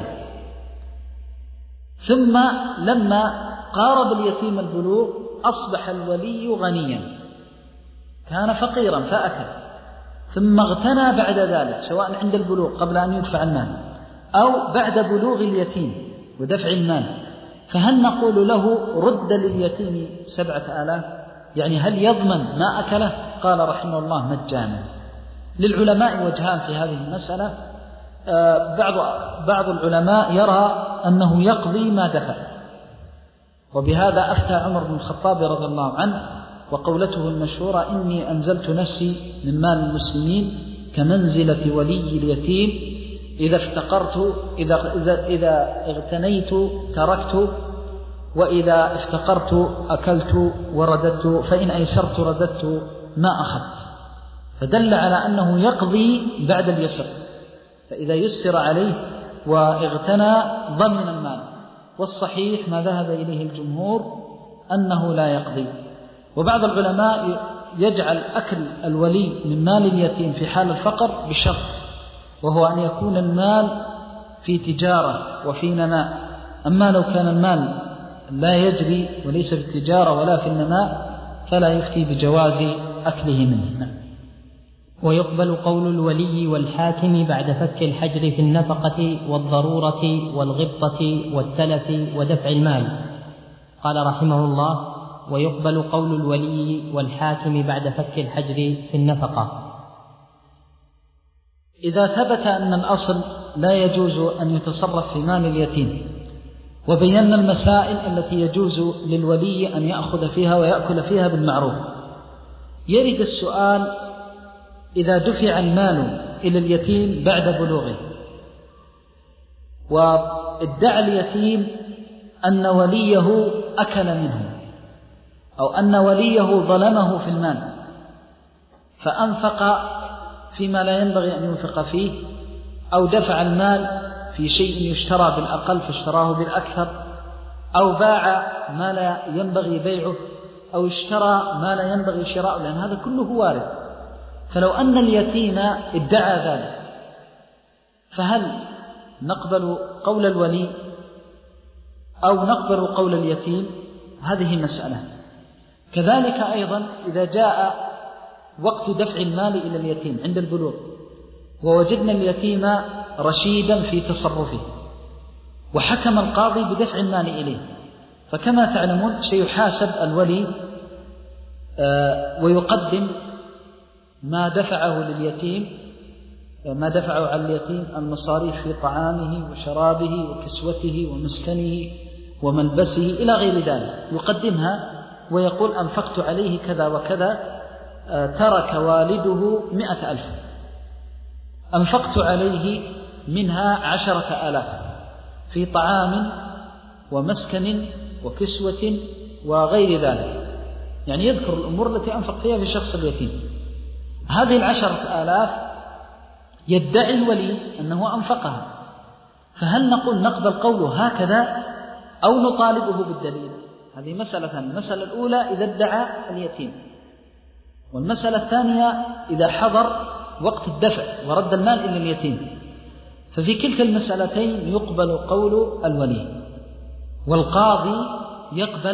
ثم لما قارب اليتيم البلوغ أصبح الولي غنيا، كان فقيرا فأكل، ثم اغتنى بعد ذلك سواء عند البلوغ قبل أن يدفع المال أو بعد بلوغ اليتيم ودفع المال، فهل نقول له رد لليتيم سبعة آلاف؟ يعني هل يضمن ما أكله؟ قال رحمه الله مجانا. للعلماء وجهان في هذه المسألة. بعض بعض العلماء يرى أنه يقضي ما دفع، وبهذا أفتى عمر بن الخطاب رضي الله عنه، وقولته المشهورة إني أنزلت نفسي من مال المسلمين كمنزلة ولي اليتيم، إذا افتقرت إذا, إذا, إذا اغتنيت تركت، وإذا افتقرت أكلت ورددت، فإن أيسرت رددت ما أخذت. فدل على أنه يقضي بعد اليسر، فإذا يسر عليه واغتنى ضمن المال. والصحيح ما ذهب إليه الجمهور أنه لا يقضي. وبعض العلماء يجعل أكل الولي من مال اليتيم في حال الفقر بشرط، وهو أن يكون المال في تجارة وفي نماء. أما لو كان المال لا يجري وليس في التجارة ولا في النماء فلا يفتي بجواز أكله منه. ويقبل قول الولي والحاكم بعد فك الحجر في النفقة والضرورة والغبطة والتلف ودفع المال. قال رحمه الله: ويقبل قول الولي والحاكم بعد فك الحجر في النفقة. إذا ثبت أن الأصل لا يجوز أن يتصرف في مال اليتيم، وبينا المسائل التي يجوز للولي أن يأخذ فيها ويأكل فيها بالمعروف، يرد السؤال: إذا دفع المال إلى اليتيم بعد بلوغه وادعى اليتيم أن وليه أكل منه أو أن وليه ظلمه في المال، فأنفق فيما لا ينبغي أن ينفق فيه، أو دفع المال في شيء يشترى بالأقل فاشتراه بالأكثر، أو باع ما لا ينبغي بيعه، أو اشترى ما لا ينبغي شراءه، لأن هذا كله وارد. فلو أن اليتيم ادعى ذلك فهل نقبل قول الولي أو نقبل قول اليتيم؟ هذه مسألة. كذلك أيضا إذا جاء وقت دفع المال إلى اليتيم عند البلوغ ووجدنا اليتيم رشيدا في تصرفه وحكم القاضي بدفع المال إليه، فكما تعلمون سيحاسب الولي ويقدم ما دفعه لليتيم ما دفعه على اليتيم المصاريف في طعامه وشرابه وكسوته ومسكنه وملبسه إلى غير ذلك، يقدمها ويقول أنفقت عليه كذا وكذا، ترك والده مئة ألف، أنفقت عليه منها عشرة آلاف في طعام ومسكن وكسوة وغير ذلك، يعني يذكر الأمور التي أنفق فيها في شخص اليتيم. هذه العشرة آلاف يدعي الولي أنه أنفقها، فهل نقول نقبل قوله هكذا أو نطالبه بالدليل؟ هذه مسألة ثانية. المسألة الأولى إذا ادعى اليتيم، والمسألة الثانية إذا حضر وقت الدفع ورد المال إلى اليتيم. ففي كلتا المسألتين يقبل قول الولي، والقاضي يقبل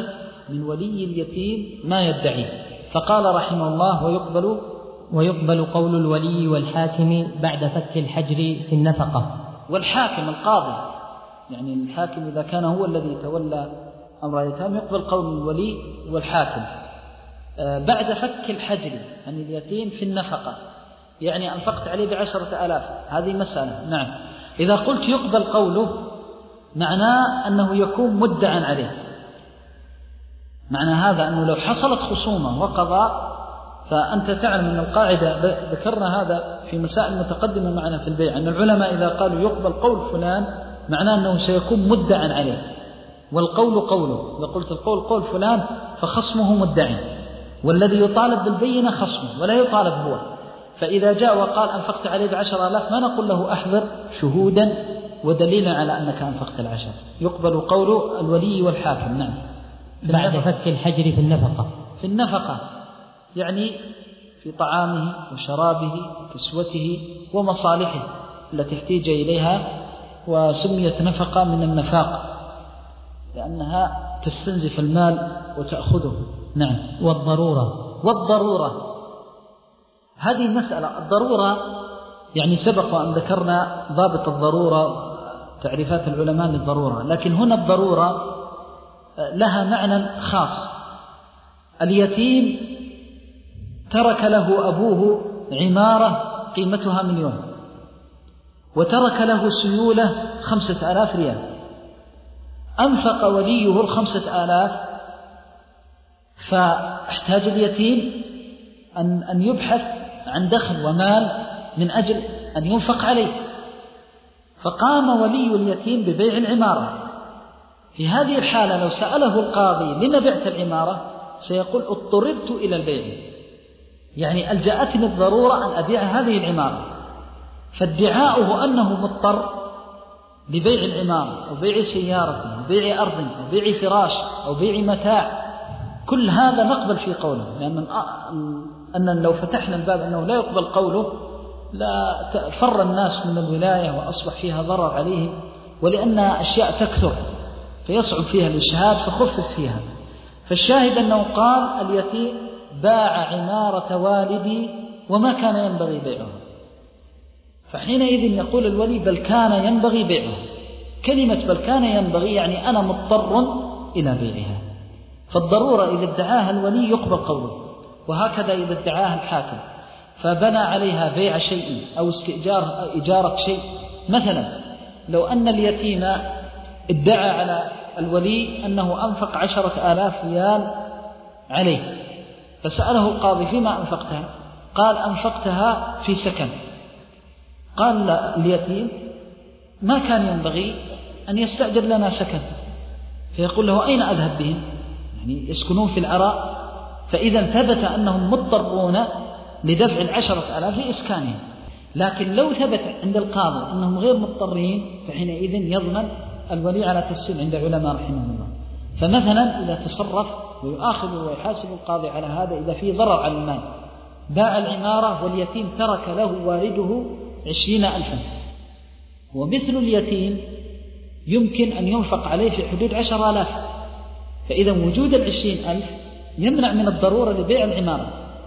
من ولي اليتيم ما يدعيه. فقال رحمه الله ويقبل ويقبل قول الولي والحاكم بعد فك الحجر في النفقة. والحاكم القاضي، يعني الحاكم إذا كان هو الذي يتولى أمر اليتام يقبل قول الولي والحاكم بعد فك الحجر عن اليتيم في النفقة، يعني أنفقت عليه بعشرة آلاف، هذه مسألة. نعم، إذا قلت يقبل قوله معناه أنه يكون مدعا عليه. معنى هذا أنه لو حصلت خصومة وقضاء، فأنت تعلم أن القاعدة ذكرنا هذا في مسائل متقدمة معنا في البيع، أن العلماء إذا قالوا يقبل قول فلان معناه أنه سيكون مدعا عليه، والقول قوله. إذا قلت القول قول فلان فخصمه مدعي، والذي يطالب بالبينة خصمه ولا يطالب هو. فإذا جاء وقال أنفقت عليه بعشر آلاف ما نقول له أحضر شهودا ودليلا على أنك أنفقت العشر. يقبل قول الولي والحاكم. نعم، بعد فك الحجر في النفقة. في النفقة يعني في طعامه وشرابه وكسوته ومصالحه التي احتاج إليها، وسميت نفقة من النفاق لأنها تستنزف المال وتأخذه. نعم. والضرورة. والضرورة هذه مسألة. الضرورة يعني سبق وأن ذكرنا ضابط الضرورة، تعريفات العلماء للضرورة، لكن هنا الضرورة لها معنى خاص. اليتيم ترك له أبوه عمارة قيمتها مليون، وترك له سيولة خمسة آلاف ريال، أنفق وليه الخمسة آلاف، فاحتاج اليتيم أن, أن يبحث عن دخل ومال من أجل أن ينفق عليه، فقام ولي اليتيم ببيع العمارة. في هذه الحالة لو سأله القاضي لما بعت العمارة سيقول اضطررت إلى البيع، يعني ألجأتني الضرورة أن أبيع هذه العمارة. فادعاؤه أنه مضطر لبيع العمارة أو بيع سيارة أو بيع أرض أو بيع فراش أو بيع متاع، كل هذا نقبل في قوله، لأن أن لو فتحنا الباب أنه لا يقبل قوله لا فر الناس من الولاية وأصبح فيها ضرر عليه، ولأن أشياء تكثر فيصعب فيها الإشهاد فخفف فيها. فالشاهد أنه قال اليتيم باع عمارة والدي وما كان ينبغي بيعه، فحينئذ يقول الولي بل كان ينبغي بيعه. كلمة بل كان ينبغي يعني أنا مضطر إلى بيعها. فالضرورة إذا ادعاها الولي يقبل قوله، وهكذا إذا ادعاها الحاكم فبنى عليها بيع شيء أو استئجار إجارة شيء. مثلا لو أن اليتيم ادعى على الولي أنه أنفق عشرة آلاف ريال عليه، فسأله القاضي فيما أنفقتها؟ قال أنفقتها في سكن. قال اليتيم ما كان ينبغي أن يستأجر لنا سكن، فيقول له أين أذهب بهم؟ يعني يسكنون في العراء، فإذا ثبت أنهم مضطرون لدفع العشرة آلاف لإسكانهم. لكن لو ثبت عند القاضي أنهم غير مضطرين فحينئذ يضمن الولي على تفصيل عند علماء رحمه الله. فمثلا إذا تصرف ويؤاخذ ويحاسب القاضي على هذا إذا فيه ضرر على المال، باع العمارة واليتيم ترك له والده عشرين ألفا، ومثل اليتيم يمكن أن ينفق عليه في حدود عشر آلاف، فإذا وجود العشرين ألف يمنع من الضرورة لبيع العمارة،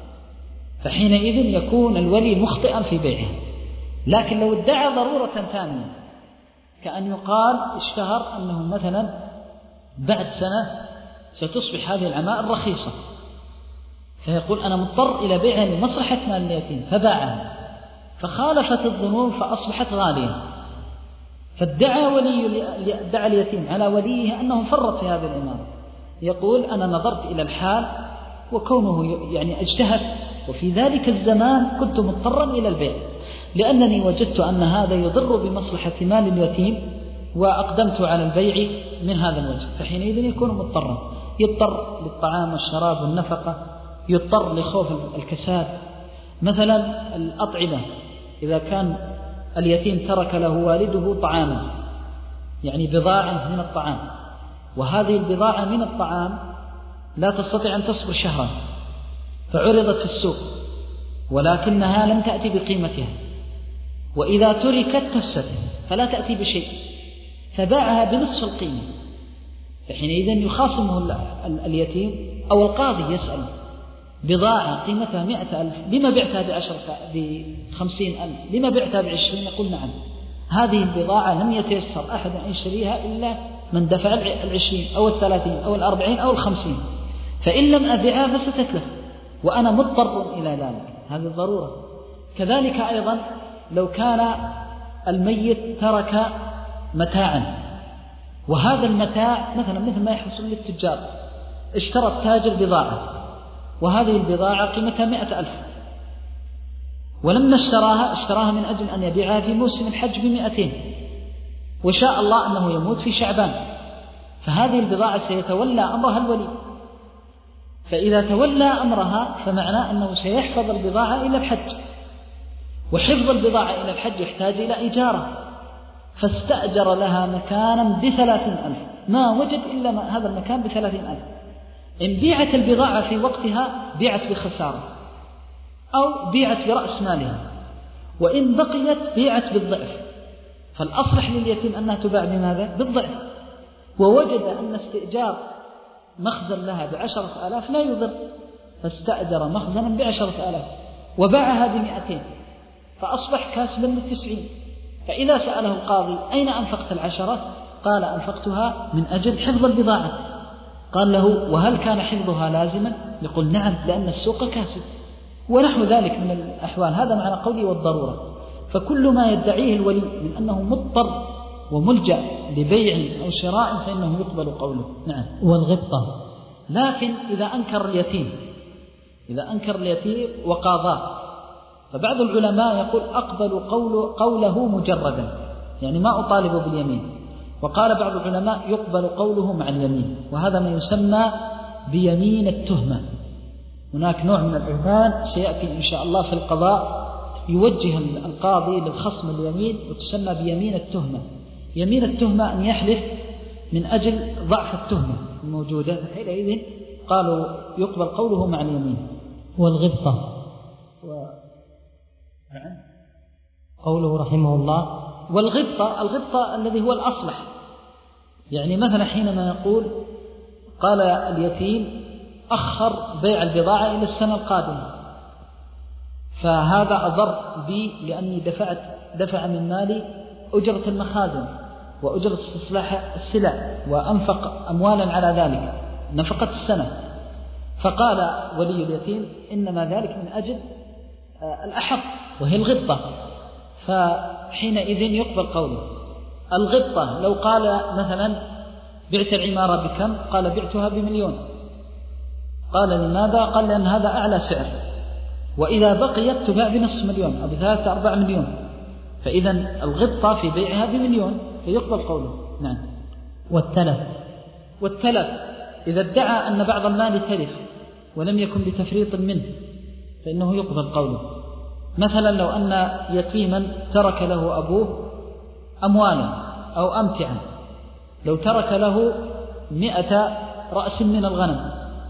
فحينئذ يكون الولي مخطئا في بيعها. لكن لو ادعى ضرورة ثانية كأن يقال اشتهر أنه مثلا بعد سنة ستصبح هذه العمائر رخيصة، فيقول أنا مضطر إلى بيعها لمصلحة مال اليتيم فباعها، فخالفت الظنون فأصبحت غالية، فادعى ولي ادعى اليتيم على وليه أنه فرط في هذه العمارة. يقول أنا نظرت إلى الحال وكونه يعني اجتهد، وفي ذلك الزمان كنت مضطرا إلى البيع لأنني وجدت أن هذا يضر بمصلحة مال اليتيم وأقدمت على البيع من هذا الوجه، فحينئذ يكون مضطرا، يضطر للطعام والشراب والنفقة، يضطر لخوف الكساد. مثلا الأطعمة، إذا كان اليتيم ترك له والده طعاما يعني بضاعة من الطعام، وهذه البضاعة من الطعام لا تستطيع أن تصبر شهرا فعرضت في السوق ولكنها لم تأتي بقيمتها، وإذا تركت تفسد فلا تأتي بشيء، فباعها بنصف القيمة، فحينئذ يخاصمه اليتيم أو القاضي يسأل بضاعة قيمتها مئة ألف لما بعتها بعشرة بخمسين ألف لما بعتها بعشرين؟ يقول نعم، هذه البضاعة لم يتيسر أحد أن يشتريها إلا من دفع العشرين أو الثلاثين أو الأربعين أو الخمسين، فإن لم أبيعها فستتلف وأنا مضطر إلى ذلك، هذه الضرورة. كذلك أيضا لو كان الميت ترك متاعا، وهذا المتاع مثلا مثل ما يحصل للتجار، اشترى التاجر بضاعة وهذه البضاعة قيمتها مئة ألف، ولما اشتراها اشتراها من أجل أن يبيعها في موسم الحج بمئتين، وشاء الله أنه يموت في شعبان، فهذه البضاعة سيتولى أمرها الولي، فإذا تولى أمرها فمعناه أنه سيحفظ البضاعة إلى الحج، وحفظ البضاعة إلى الحج يحتاج إلى إجارة، فاستأجر لها مكانا بثلاثين ألف، ما وجد إلا ما هذا المكان بثلاثين ألف. إن بيعت البضاعة في وقتها بيعت بخسارة أو بيعت برأس مالها، وإن بقيت بيعت بالضعف، فالأصلح لليتيم أنها تباع بماذا؟ بالضعف. ووجد أن استئجار مخزن لها بعشرة آلاف لا يضر، فاستأجر مخزنا بعشرة آلاف وباعها بمئتين، فأصبح كاسبا للتسعين. فإذا سأله القاضي أين أنفقت العشرة؟ قال أنفقتها من أجل حفظ البضاعة. قال له وهل كان حفظها لازما؟ يقول نعم، لأن السوق كاسب، ونحو ذلك من الأحوال. هذا معنى قولي والضرورة. فكل ما يدعيه الولي من أنه مضطر وملجأ لبيع أو شراء فإنه يقبل قوله. نعم. والغبطة، لكن إذا أنكر اليتيم إذا أنكر اليتيم وقاضاه، فبعض العلماء يقول أقبل قول قوله مجردا، يعني ما أطالب باليمين. وقال بعض العلماء يقبل قوله مع اليمين، وهذا ما يسمى بيمين التهمة. هناك نوع من العلمان سيأتي إن شاء الله في القضاء يوجه القاضي للخصم اليمين، وتسمى بيمين التهمة. يمين التهمة أن يحلف من أجل ضعف التهمة الموجودة، حينئذ قالوا يقبل قوله مع اليمين. والغبطة و... قوله رحمه الله والغبطة، الغبطة الذي هو الأصلح، يعني مثلا حينما يقول قال اليتيم أخر بيع البضاعة إلى السنة القادمة، فهذا أضر بي لأني دفعت دفع من مالي أجرة المخازن وأجرة استصلاح السلع وأنفق أموالا على ذلك نفقة السنة. فقال ولي اليتيم إنما ذلك من أجل الأحق وهي الغبطة، فحينئذ يقبل قوله. الغبطة لو قال مثلا بعت العمارة بكم؟ قال بعتها بمليون. قال لماذا؟ قال لأن هذا أعلى سعر، وإذا بقيت تباع بنصف مليون أو بثلاثة أربع مليون، فإذا الغبطة في بيعها بمليون فيقبل قوله. نعم. والتلف والتلف إذا ادعى أن بعض المال تلف ولم يكن بتفريط منه فإنه يقبل قوله. مثلا لو أن يتيما ترك له أبوه أموالا أو أمتعا، لو ترك له مئة رأس من الغنم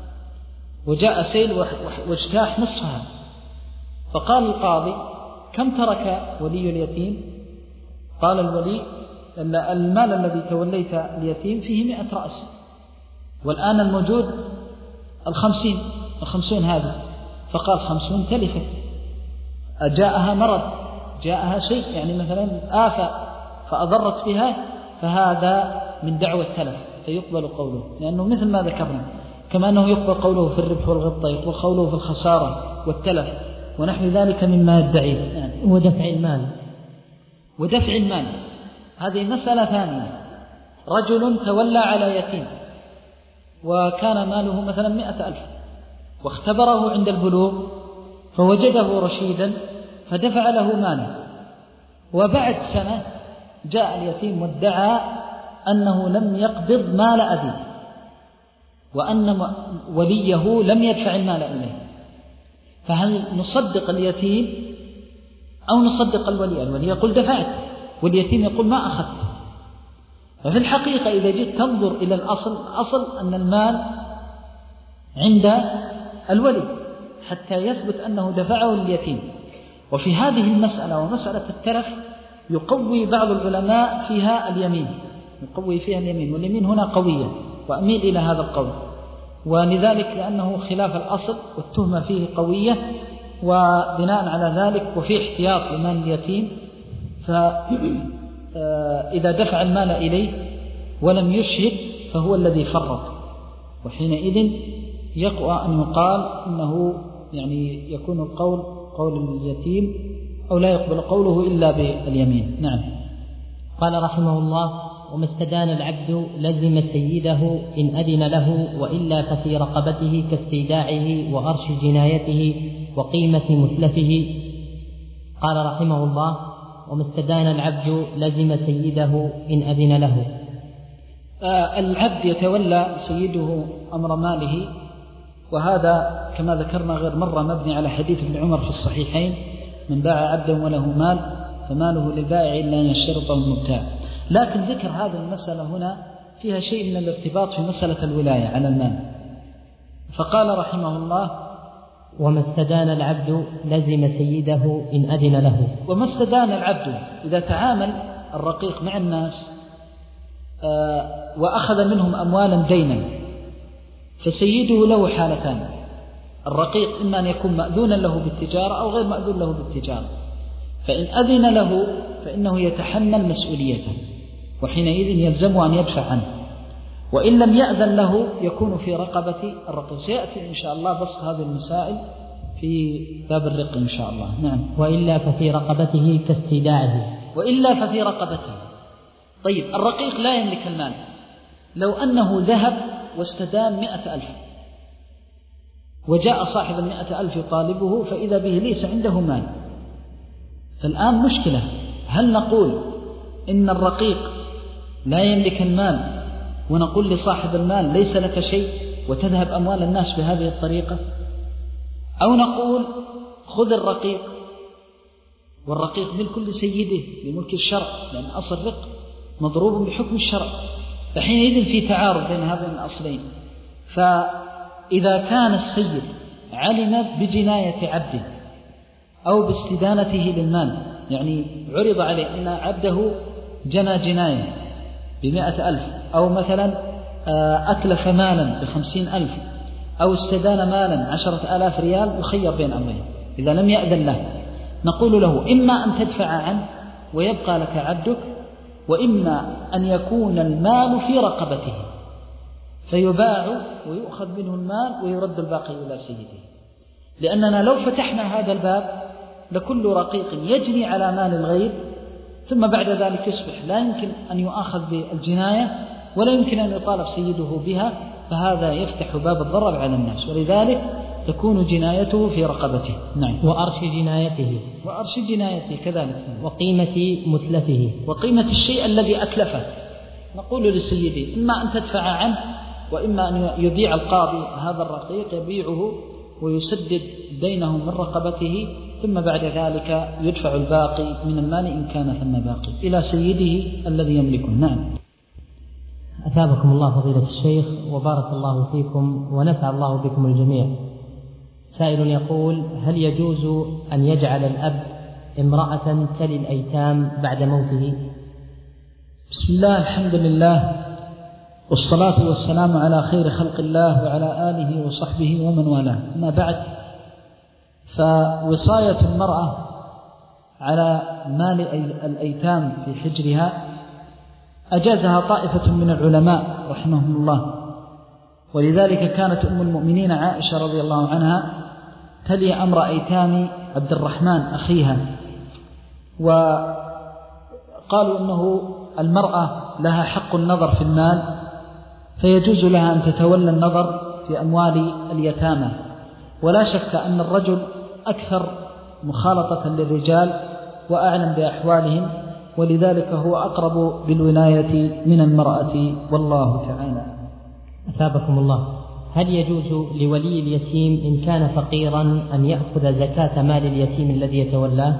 وجاء سيل واجتاح نصفها، فقال القاضي كم ترك ولي اليتيم؟ قال الولي المال الذي توليت اليتيم فيه مئة رأس، والآن الموجود الخمسين الخمسون هذه، فقال خمسون تلفت، جاءها مرض جاءها شيء يعني مثلا آفة فأضرت بها، فهذا من دعوى التلف فيقبل قوله، لأنه مثل ما ذكرنا كما أنه يقبل قوله في الربح والغبطة يقبل قوله في الخسارة والتلف ونحو ذلك مما يدعيه. يعني ودفع المال ودفع المال هذه مسألة ثانية. رجل تولى على يتيم وكان ماله مثلا مئة ألف، واختبره عند البلوغ فوجده رشيدا فدفع له ماله، وبعد سنة جاء اليتيم وادعى أنه لم يقبض مال أبيه وأن وليه لم يدفع المال إليه، فهل نصدق اليتيم أو نصدق الولي؟ الولي يقول دفعت واليتيم يقول ما أخذت. ففي الحقيقة إذا جئت تنظر إلى الأصل، أصل أن المال عند الولي حتى يثبت أنه دفعه لليتيم. وفي هذه المسألة ومسألة التلف يقوي بعض العلماء فيها اليمين، يقوي فيها اليمين، واليمين هنا قوية وأميل إلى هذا القول، ولذلك لأنه خلاف الأصل والتهمة فيه قوية، وبناء على ذلك وفي احتياط لمال اليتيم، فإذا دفع المال إليه ولم يشهد فهو الذي فرط، وحينئذ يقوى أن يقال إنه يعني يكون القول قول اليتيم أو لا يقبل قوله إلا باليمين. نعم. قال رحمه الله: وما استدان العبد لزم سيده إن أذن له، وإلا ففي رقبته كاستيداعه وأرش جنايته وقيمة مثلته. قال رحمه الله: وما استدان العبد لزم سيده إن أذن له. آه العبد يتولى سيده أمر ماله، وهذا كما ذكرنا غير مرة مبني على حديث ابن عمر في الصحيحين: من باع عبدا وله مال فماله للبائع إلا أن يشترطه المبتاع. لكن ذكر هذه المسألة هنا فيها شيء من الارتباط في مسألة الولاية على المال، فقال رحمه الله: وما استدان العبد لزم سيده إن أذن له. وما استدان العبد إذا تعامل الرقيق مع الناس وأخذ منهم أموالا دينا، فسيده له حالتان: الرقيق إما أن يكون مأذونا له بالتجارة أو غير مأذون له بالتجارة، فإن أذن له فإنه يتحمل مسؤوليته، وحينئذ يلزمه أن يدفع عنه، وإن لم يأذن له يكون في رقبة الرقيق. سيأتي إن شاء الله بس هذه المسائل في باب الرق إن شاء الله. نعم. وإلا ففي رقبته كاستيداعه. وإلا ففي رقبته. طيب، الرقيق لا يملك المال، لو أنه ذهب واستدان مئة ألف وجاء صاحب المئة ألف يطالبه فإذا به ليس عنده مال، فالآن مشكلة: هل نقول إن الرقيق لا يملك المال ونقول لصاحب المال ليس لك شيء وتذهب أموال الناس بهذه الطريقة، أو نقول خذ الرقيق، والرقيق ملك لسيده بملك الشرع، لأن أصل الرق مضروب بحكم الشرع، فحينئذ في تعارض بين هذين الأصلين. فإذا كان السيد علم بجناية عبده أو باستدانته للمال، يعني عرض عليه أن عبده جنى جناية بمئة ألف، أو مثلا أتلف مالا بخمسين ألف، أو استدان مالا عشرة آلاف ريال، يخير بين أمرين. إذا لم يأذن له نقول له: إما أن تدفع عنه ويبقى لك عبدك، وإما أن يكون المال في رقبته فيباع ويؤخذ منه المال ويرد الباقي إلى سيده. لأننا لو فتحنا هذا الباب لكل رقيق يجني على مال الغير ثم بعد ذلك يصبح لا يمكن أن يؤاخذ بالجناية ولا يمكن أن يطالب سيده بها، فهذا يفتح باب الضرر على الناس، ولذلك تكون جنايته في رقبته. نعم. وأرش جنايته. وأرش جنايته كذلك. وقيمة مثلته. وقيمة الشيء الذي أتلفه نقول لسيدي: إما أن تدفع عنه، وإما أن يبيع القاضي هذا الرقيق، يبيعه ويسدد دينه من رقبته، ثم بعد ذلك يدفع الباقي من المال إن كان ثم باقي إلى سيده الذي يملكه. نعم. أثابكم الله فضيلة الشيخ وبارك الله فيكم ونفع الله بكم الجميع. سائل يقول: هل يجوز أن يجعل الأب امرأة تلي الأيتام بعد موته؟ بسم الله، الحمد لله، والصلاة والسلام على خير خلق الله وعلى آله وصحبه ومن والاه. ما بعد، فوصاية المرأة على مال الأيتام في حجرها أجازها طائفة من العلماء رحمهم الله، ولذلك كانت أم المؤمنين عائشة رضي الله عنها تلي أمر أيتام عبد الرحمن أخيها، وقالوا أنه المرأة لها حق النظر في المال، فيجوز لها أن تتولى النظر في أموال اليتامى، ولا شك أن الرجل أكثر مخالطة للرجال وأعلم بأحوالهم، ولذلك هو أقرب بالولاية من المرأة، والله تعالى. أثابكم الله. هل يجوز لولي اليتيم إن كان فقيرا أن يأخذ زكاة مال اليتيم الذي يتولاه؟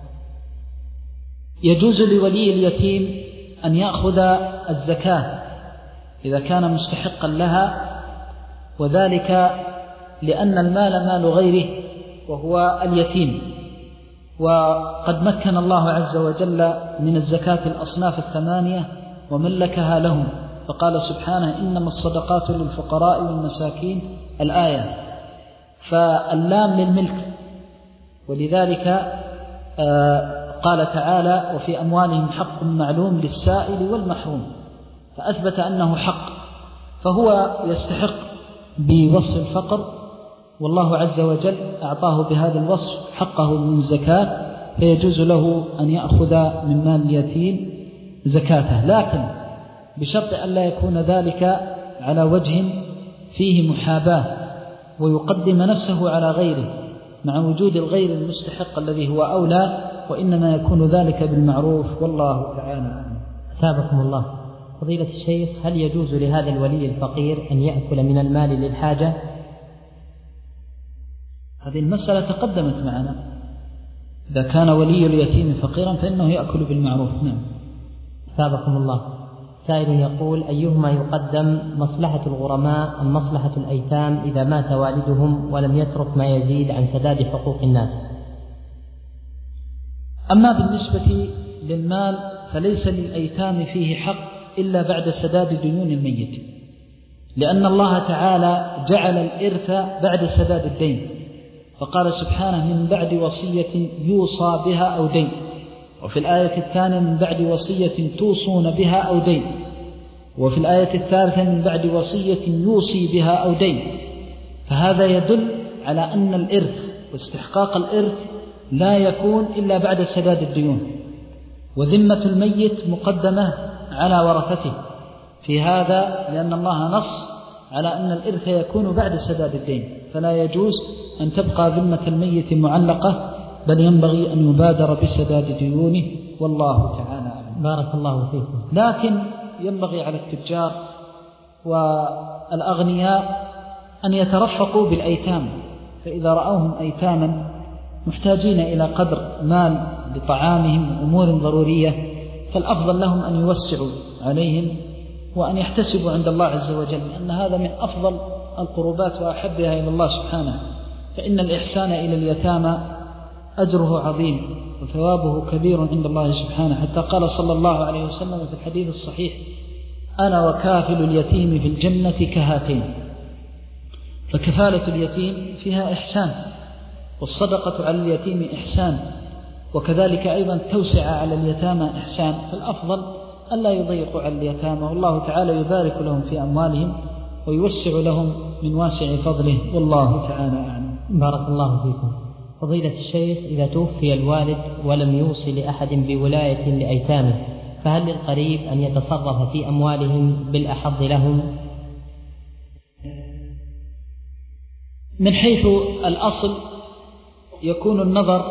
يجوز لولي اليتيم أن يأخذ الزكاة إذا كان مستحقا لها، وذلك لأن المال مال غيره وهو اليتيم، وقد مكن الله عز وجل من الزكاة الأصناف الثمانية وملكها لهم، فقال سبحانه إنما الصدقات للفقراء والمساكين الآية. فاللام للملك، ولذلك قال تعالى وفي أموالهم حق معلوم للسائل والمحروم، فأثبت أنه حق، فهو يستحق بوصف الفقر، والله عز وجل أعطاه بهذا الوصف حقه من زكاة، فيجوز له أن يأخذ من مال اليتيم زكاته، لكن بشرط أن لا يكون ذلك على وجه فيه محاباة ويقدم نفسه على غيره مع وجود الغير المستحق الذي هو أولى، وإنما يكون ذلك بالمعروف، والله تعالى أعلم. أثابكم الله. فضيلة الشيخ، هل يجوز لهذا الولي الفقير أن يأكل من المال للحاجة؟ هذه المسألة تقدمت معنا، إذا كان ولي اليتيم فقيرا فإنه يأكل بالمعروف. نعم. أثابكم الله. سائل يقول: أيهما يقدم، مصلحة الغرماء أم مصلحة الأيتام إذا مات والدهم ولم يترك ما يزيد عن سداد حقوق الناس؟ أما بالنسبة للمال فليس للأيتام فيه حق إلا بعد سداد ديون الميت، لأن الله تعالى جعل الإرث بعد سداد الدين، فقال سبحانه من بعد وصية يوصى بها أو دين، وفي الآية الثانية من بعد وصية توصون بها أو دين، وفي الآية الثالثة من بعد وصية يوصي بها أو دين. فهذا يدل على أن الإرث واستحقاق الإرث لا يكون إلا بعد سداد الديون، وذمة الميت مقدمة على ورثته في هذا، لأن الله نص على أن الإرث يكون بعد سداد الدين، فلا يجوز أن تبقى ذمة الميت معلقة، بل ينبغي أن يبادر بسداد ديونه، والله تعالى أعلم. بارك الله فيكم. لكن ينبغي على التجار والأغنياء أن يترفقوا بالأيتام، فإذا رأوهم أيتاما محتاجين إلى قدر مال لطعامهم وأمور ضرورية، فالأفضل لهم أن يوسعوا عليهم وأن يحتسبوا عند الله عز وجل، لأن هذا من أفضل القربات وأحبها إلى الله سبحانه، فإن الإحسان إلى اليتامى أجره عظيم وثوابه كبير عند الله سبحانه، حتى قال صلى الله عليه وسلم في الحديث الصحيح: أنا وكافل اليتيم في الجنة كهاتين. فكفالة اليتيم فيها إحسان، والصدقة على اليتيم إحسان، وكذلك أيضا توسع على اليتامى إحسان، فالأفضل ألا يضيقوا على اليتامى، والله تعالى يبارك لهم في أموالهم ويوسع لهم من واسع فضله، والله تعالى أعلم. بارك الله فيكم. فضيلة الشيخ، إذا توفي الوالد ولم يوصي لأحد بولاية لأيتامه، فهل للقريب أن يتصرف في أموالهم بالأحظ لهم؟ من حيث الأصل يكون النظر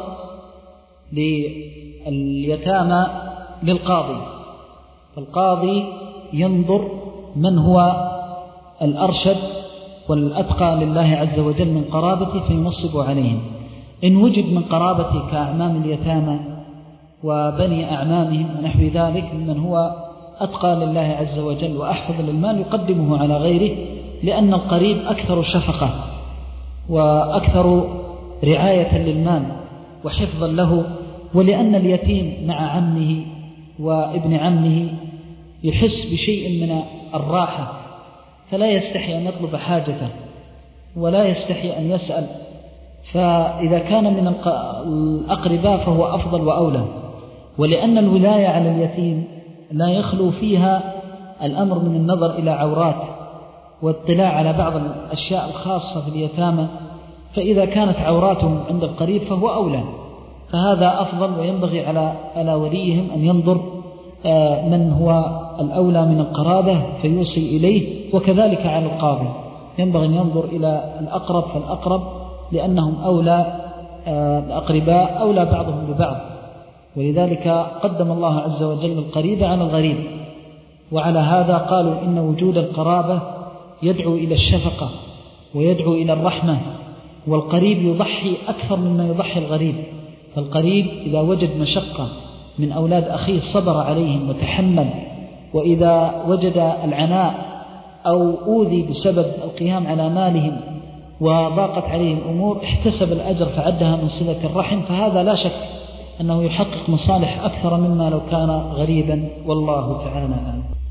لليتامى للقاضي، فالقاضي ينظر من هو الأرشد والأتقى لله عز وجل من قرابته فينصب عليهم. إن وجد من قرابته كأعمام اليتامى وبني أعمامهم ونحو ذلك ممن هو أتقى لله عز وجل وأحفظ للمال يقدمه على غيره، لأن القريب أكثر شفقة وأكثر رعاية للمال وحفظا له، ولأن اليتيم مع عمه وابن عمه يحس بشيء من الراحة، فلا يستحي أن يطلب حاجته ولا يستحي أن يسأل، فإذا كان من الأقرباء فهو أفضل وأولى. ولأن الولاية على اليتيم لا يخلو فيها الأمر من النظر إلى عورات واطلاع على بعض الأشياء الخاصة في اليتامى، فإذا كانت عوراتهم عند القريب فهو أولى، فهذا أفضل، وينبغي على على وليهم أن ينظر من هو الأولى من القرابة فيوصي إليه، وكذلك على القاضي ينبغي أن ينظر إلى الأقرب فالأقرب، لأنهم أولى الأقرباء أولى بعضهم ببعض، ولذلك قدم الله عز وجل القريب على الغريب. وعلى هذا قالوا إن وجود القرابة يدعو إلى الشفقة ويدعو إلى الرحمة، والقريب يضحي أكثر مما يضحي الغريب، فالقريب إذا وجد مشقة من أولاد أخيه صبر عليهم وتحمل، وإذا وجد العناء أو أوذي بسبب القيام على مالهم وضاقت عليهم الأمور احتسب الأجر فعدها من صلة الرحم، فهذا لا شك أنه يحقق مصالح أكثر مما لو كان غريبا، والله تعالى أعلم.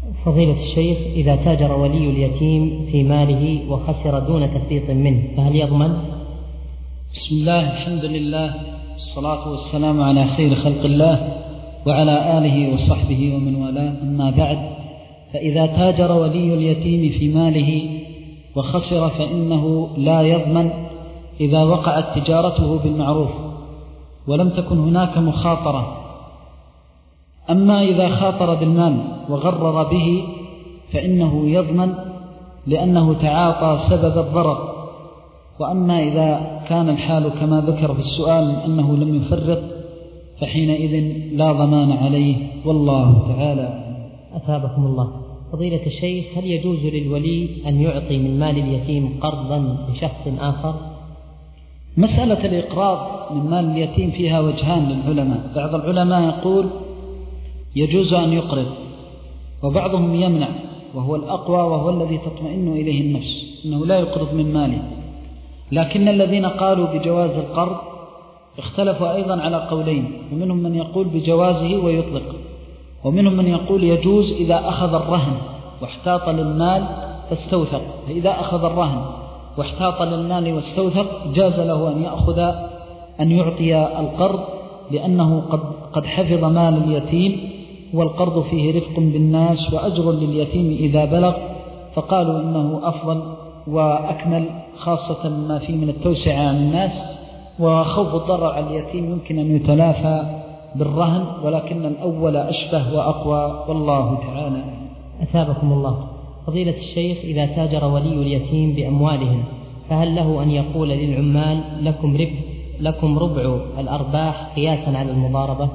فضيلة الشيخ، إذا تاجر ولي اليتيم في ماله وخسر دون تفريط منه فهل يضمن؟ بسم الله، الحمد لله، الصلاة والسلام على خير خلق الله وعلى آله وصحبه ومن والاه، أما بعد، فإذا تاجر ولي اليتيم في ماله وخسر فإنه لا يضمن إذا وقعت تجارته بالمعروف ولم تكن هناك مخاطرة. أما إذا خاطر بالمال وغرر به فإنه يضمن لأنه تعاطى سبب الضرر. وأما إذا كان الحال كما ذكر في السؤال أنه لم يفرط فحينئذ لا ضمان عليه، والله تعالى. أثابكم الله. فضيلة الشيخ، هل يجوز للولي أن يعطي من مال اليتيم قرضا لشخص آخر؟ مسألة الإقراض من مال اليتيم فيها وجهان للعلماء. بعض العلماء يقول يجوز أن يقرض، وبعضهم يمنع، وهو الأقوى وهو الذي تطمئن إليه النفس، أنه لا يقرض من ماله. لكن الذين قالوا بجواز القرض اختلفوا أيضا على قولين، ومنهم من يقول بجوازه ويطلق، ومنهم من يقول يجوز إذا أخذ الرهن واحتاط للمال فاستوثق. فإذا أخذ الرهن واحتاط للمال واستوثق جاز له أن يأخذ أن يعطي القرض، لأنه قد, قد حفظ مال اليتيم، والقرض فيه رفق بالناس وأجر لليتيم إذا بلغ، فقالوا إنه أفضل وأكمل، خاصة ما فيه من التوسعة عن الناس، وخوف الضرر على اليتيم يمكن أن يتلافى بالرهن، ولكن الأول أشبه وأقوى، والله تعالى. أثابكم الله. فضيلة الشيخ، إذا تاجر ولي اليتيم بأموالهم فهل له أن يقول للعمال لكم ربح لكم ربع الأرباح قياسا على المضاربة؟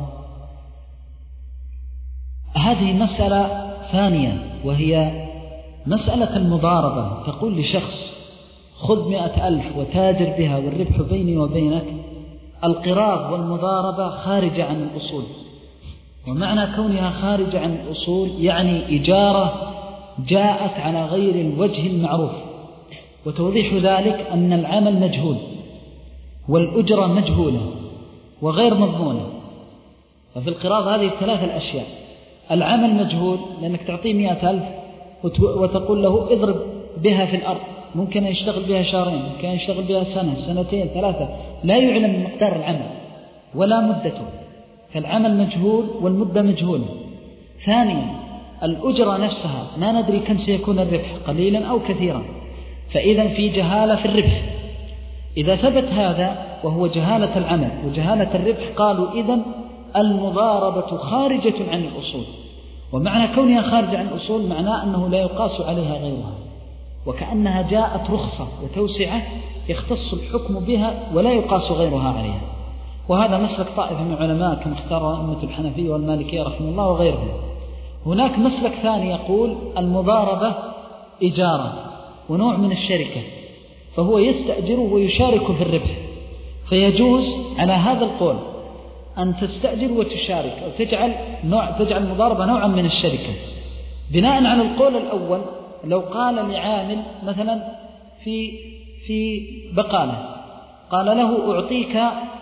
هذه مسألة ثانية، وهي مسألة المضاربة. تقول لشخص خذ مئة ألف وتاجر بها والربح بيني وبينك. القراض والمضاربة خارجة عن الأصول، ومعنى كونها خارجة عن الأصول يعني إجارة جاءت على غير الوجه المعروف. وتوضيح ذلك أن العمل مجهول والأجرة مجهولة وغير مضمونة. ففي القراض هذه الثلاثة الأشياء: العمل مجهول لأنك تعطيه مئة ألف وتقول له اضرب بها في الأرض، ممكن يشتغل بها شهرين، ممكن يشتغل بها سنة، سنتين، ثلاثة، لا يعلم مقدار العمل ولا مدته، فالعمل مجهول والمدة مجهولة. ثانيا، الأجرة نفسها ما ندري كم سيكون الربح، قليلا أو كثيرا، فإذا في جهالة في الربح. إذا ثبت هذا وهو جهالة العمل وجهالة الربح، قالوا إذن المضاربة خارجة عن الأصول. ومعنى كونها خارجة عن الأصول معناه أنه لا يقاس عليها غيرها، وكأنها جاءت رخصة وتوسعة يختص الحكم بها ولا يقاس غيرها عليها. وهذا مسلك طائفة من العلماء كما اختار أئمة الحنفية والمالكية رحمه الله وغيرهم. هناك مسلك ثاني يقول المضاربة إجارة ونوع من الشركة، فهو يستأجره ويشارك في الربح، فيجوز على هذا القول أن تستأجر وتشارك أو تجعل نوع تجعل المضاربة نوعا من الشركة. بناء على القول الأول، لو قال لعامل مثلا في في بقالة قال له أعطيك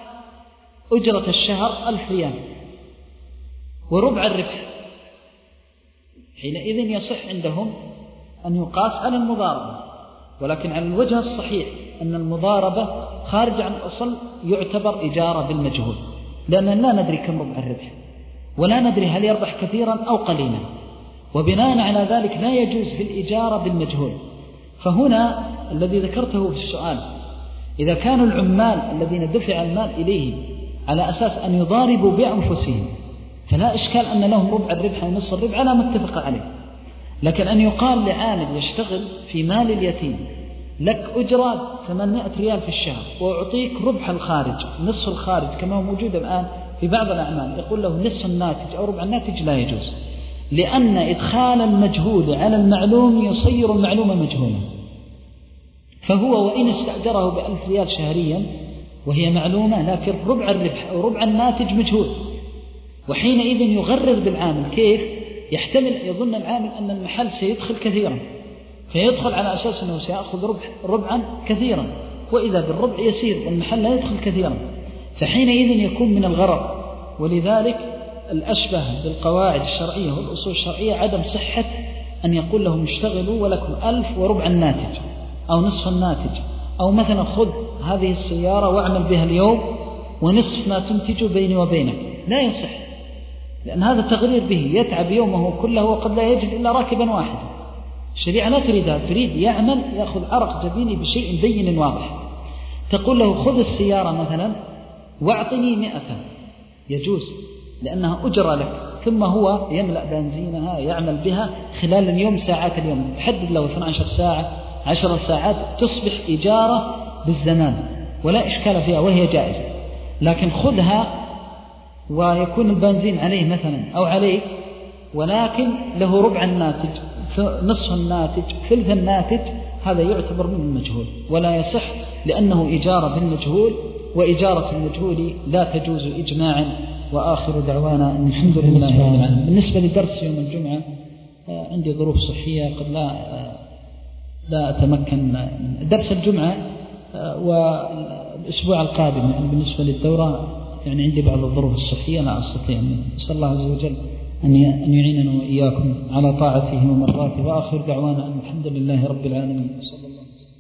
أجرة الشهر ألف ريال وربع الربح، حينئذ يصح عندهم أن يقاس على المضاربة. ولكن على الوجه الصحيح أن المضاربة خارج عن الأصل يعتبر إجارة بالمجهول، لأننا لا ندري كم ربع الربح ولا ندري هل يربح كثيرا أو قليلا، وبناء على ذلك لا يجوز في الإجارة بالمجهول. فهنا الذي ذكرته في السؤال، إذا كانوا العمال الذين دفع المال إليهم على أساس أن يضاربوا بأنفسهم فلا إشكال أن لهم ربع الربح أو نصف الربح على ما اتفق عليه. لكن أن يقال لعامل يشتغل في مال اليتيم لك أجرة ثمانمائة ريال في الشهر وأعطيك ربح الخارج نصف الخارج كما هو موجود الآن في بعض الأعمال، يقول له نصف الناتج أو ربع الناتج، لا يجوز، لأن إدخال المجهول على المعلوم يصير المعلوم مجهولا. فهو وإن استأجره بألف ريال شهريا وهي معلومة، لكن ربع الربح أو ربع الناتج مجهول، وحينئذ يغرر بالعامل. كيف؟ يحتمل يظن العامل أن المحل سيدخل كثيرا، فيدخل على أساس أنه سيأخذ ربح ربعا كثيرا، وإذا بالربع يسير والمحل لا يدخل كثيرا، فحينئذ يكون من الغرر. ولذلك الأشبه بالقواعد الشرعية والأصول الشرعية عدم صحة أن يقول لهم اشتغلوا ولكم ألف وربع الناتج أو نصف الناتج، أو مثلا خذ هذه السيارة واعمل بها اليوم ونصف ما تنتج بيني وبينك. لا يصح، لأن هذا تغرير به، يتعب يومه كله وقد لا يجد إلا راكبا واحدا. الشريعة لا تريد هذا، تريد يعمل يأخذ عرق جبيني بشيء بين واضح. تقول له خذ السيارة مثلا واعطني مئة، يجوز لأنها أجرى لك، ثم هو يملأ بنزينها يعمل بها خلال اليوم ساعات اليوم، تحدد له اثنتي عشرة ساعة عشر ساعات، تصبح إجارة بالزمان ولا إشكال فيها وهي جائزة. لكن خذها ويكون البنزين عليه مثلا أو عليك، ولكن له ربع الناتج نصف الناتج ثلث الناتج، هذا يعتبر من المجهول ولا يصح، لأنه إجارة بالمجهول، وإجارة المجهول لا تجوز إجماعا. وآخر دعوانا أن الحمد لله رب العالمين. بالنسبة لدرس يوم الجمعة عندي ظروف صحية قد لا لا أتمكن درس الجمعة، والأسبوع القادم يعني بالنسبة للدورة يعني عندي بعض الظروف الصحية لا أستطيع. أسأل الله عز وجل أن أن يعيننا وإياكم على طاعته ومرضاته. وآخر دعوانا أن الحمد لله رب العالمين.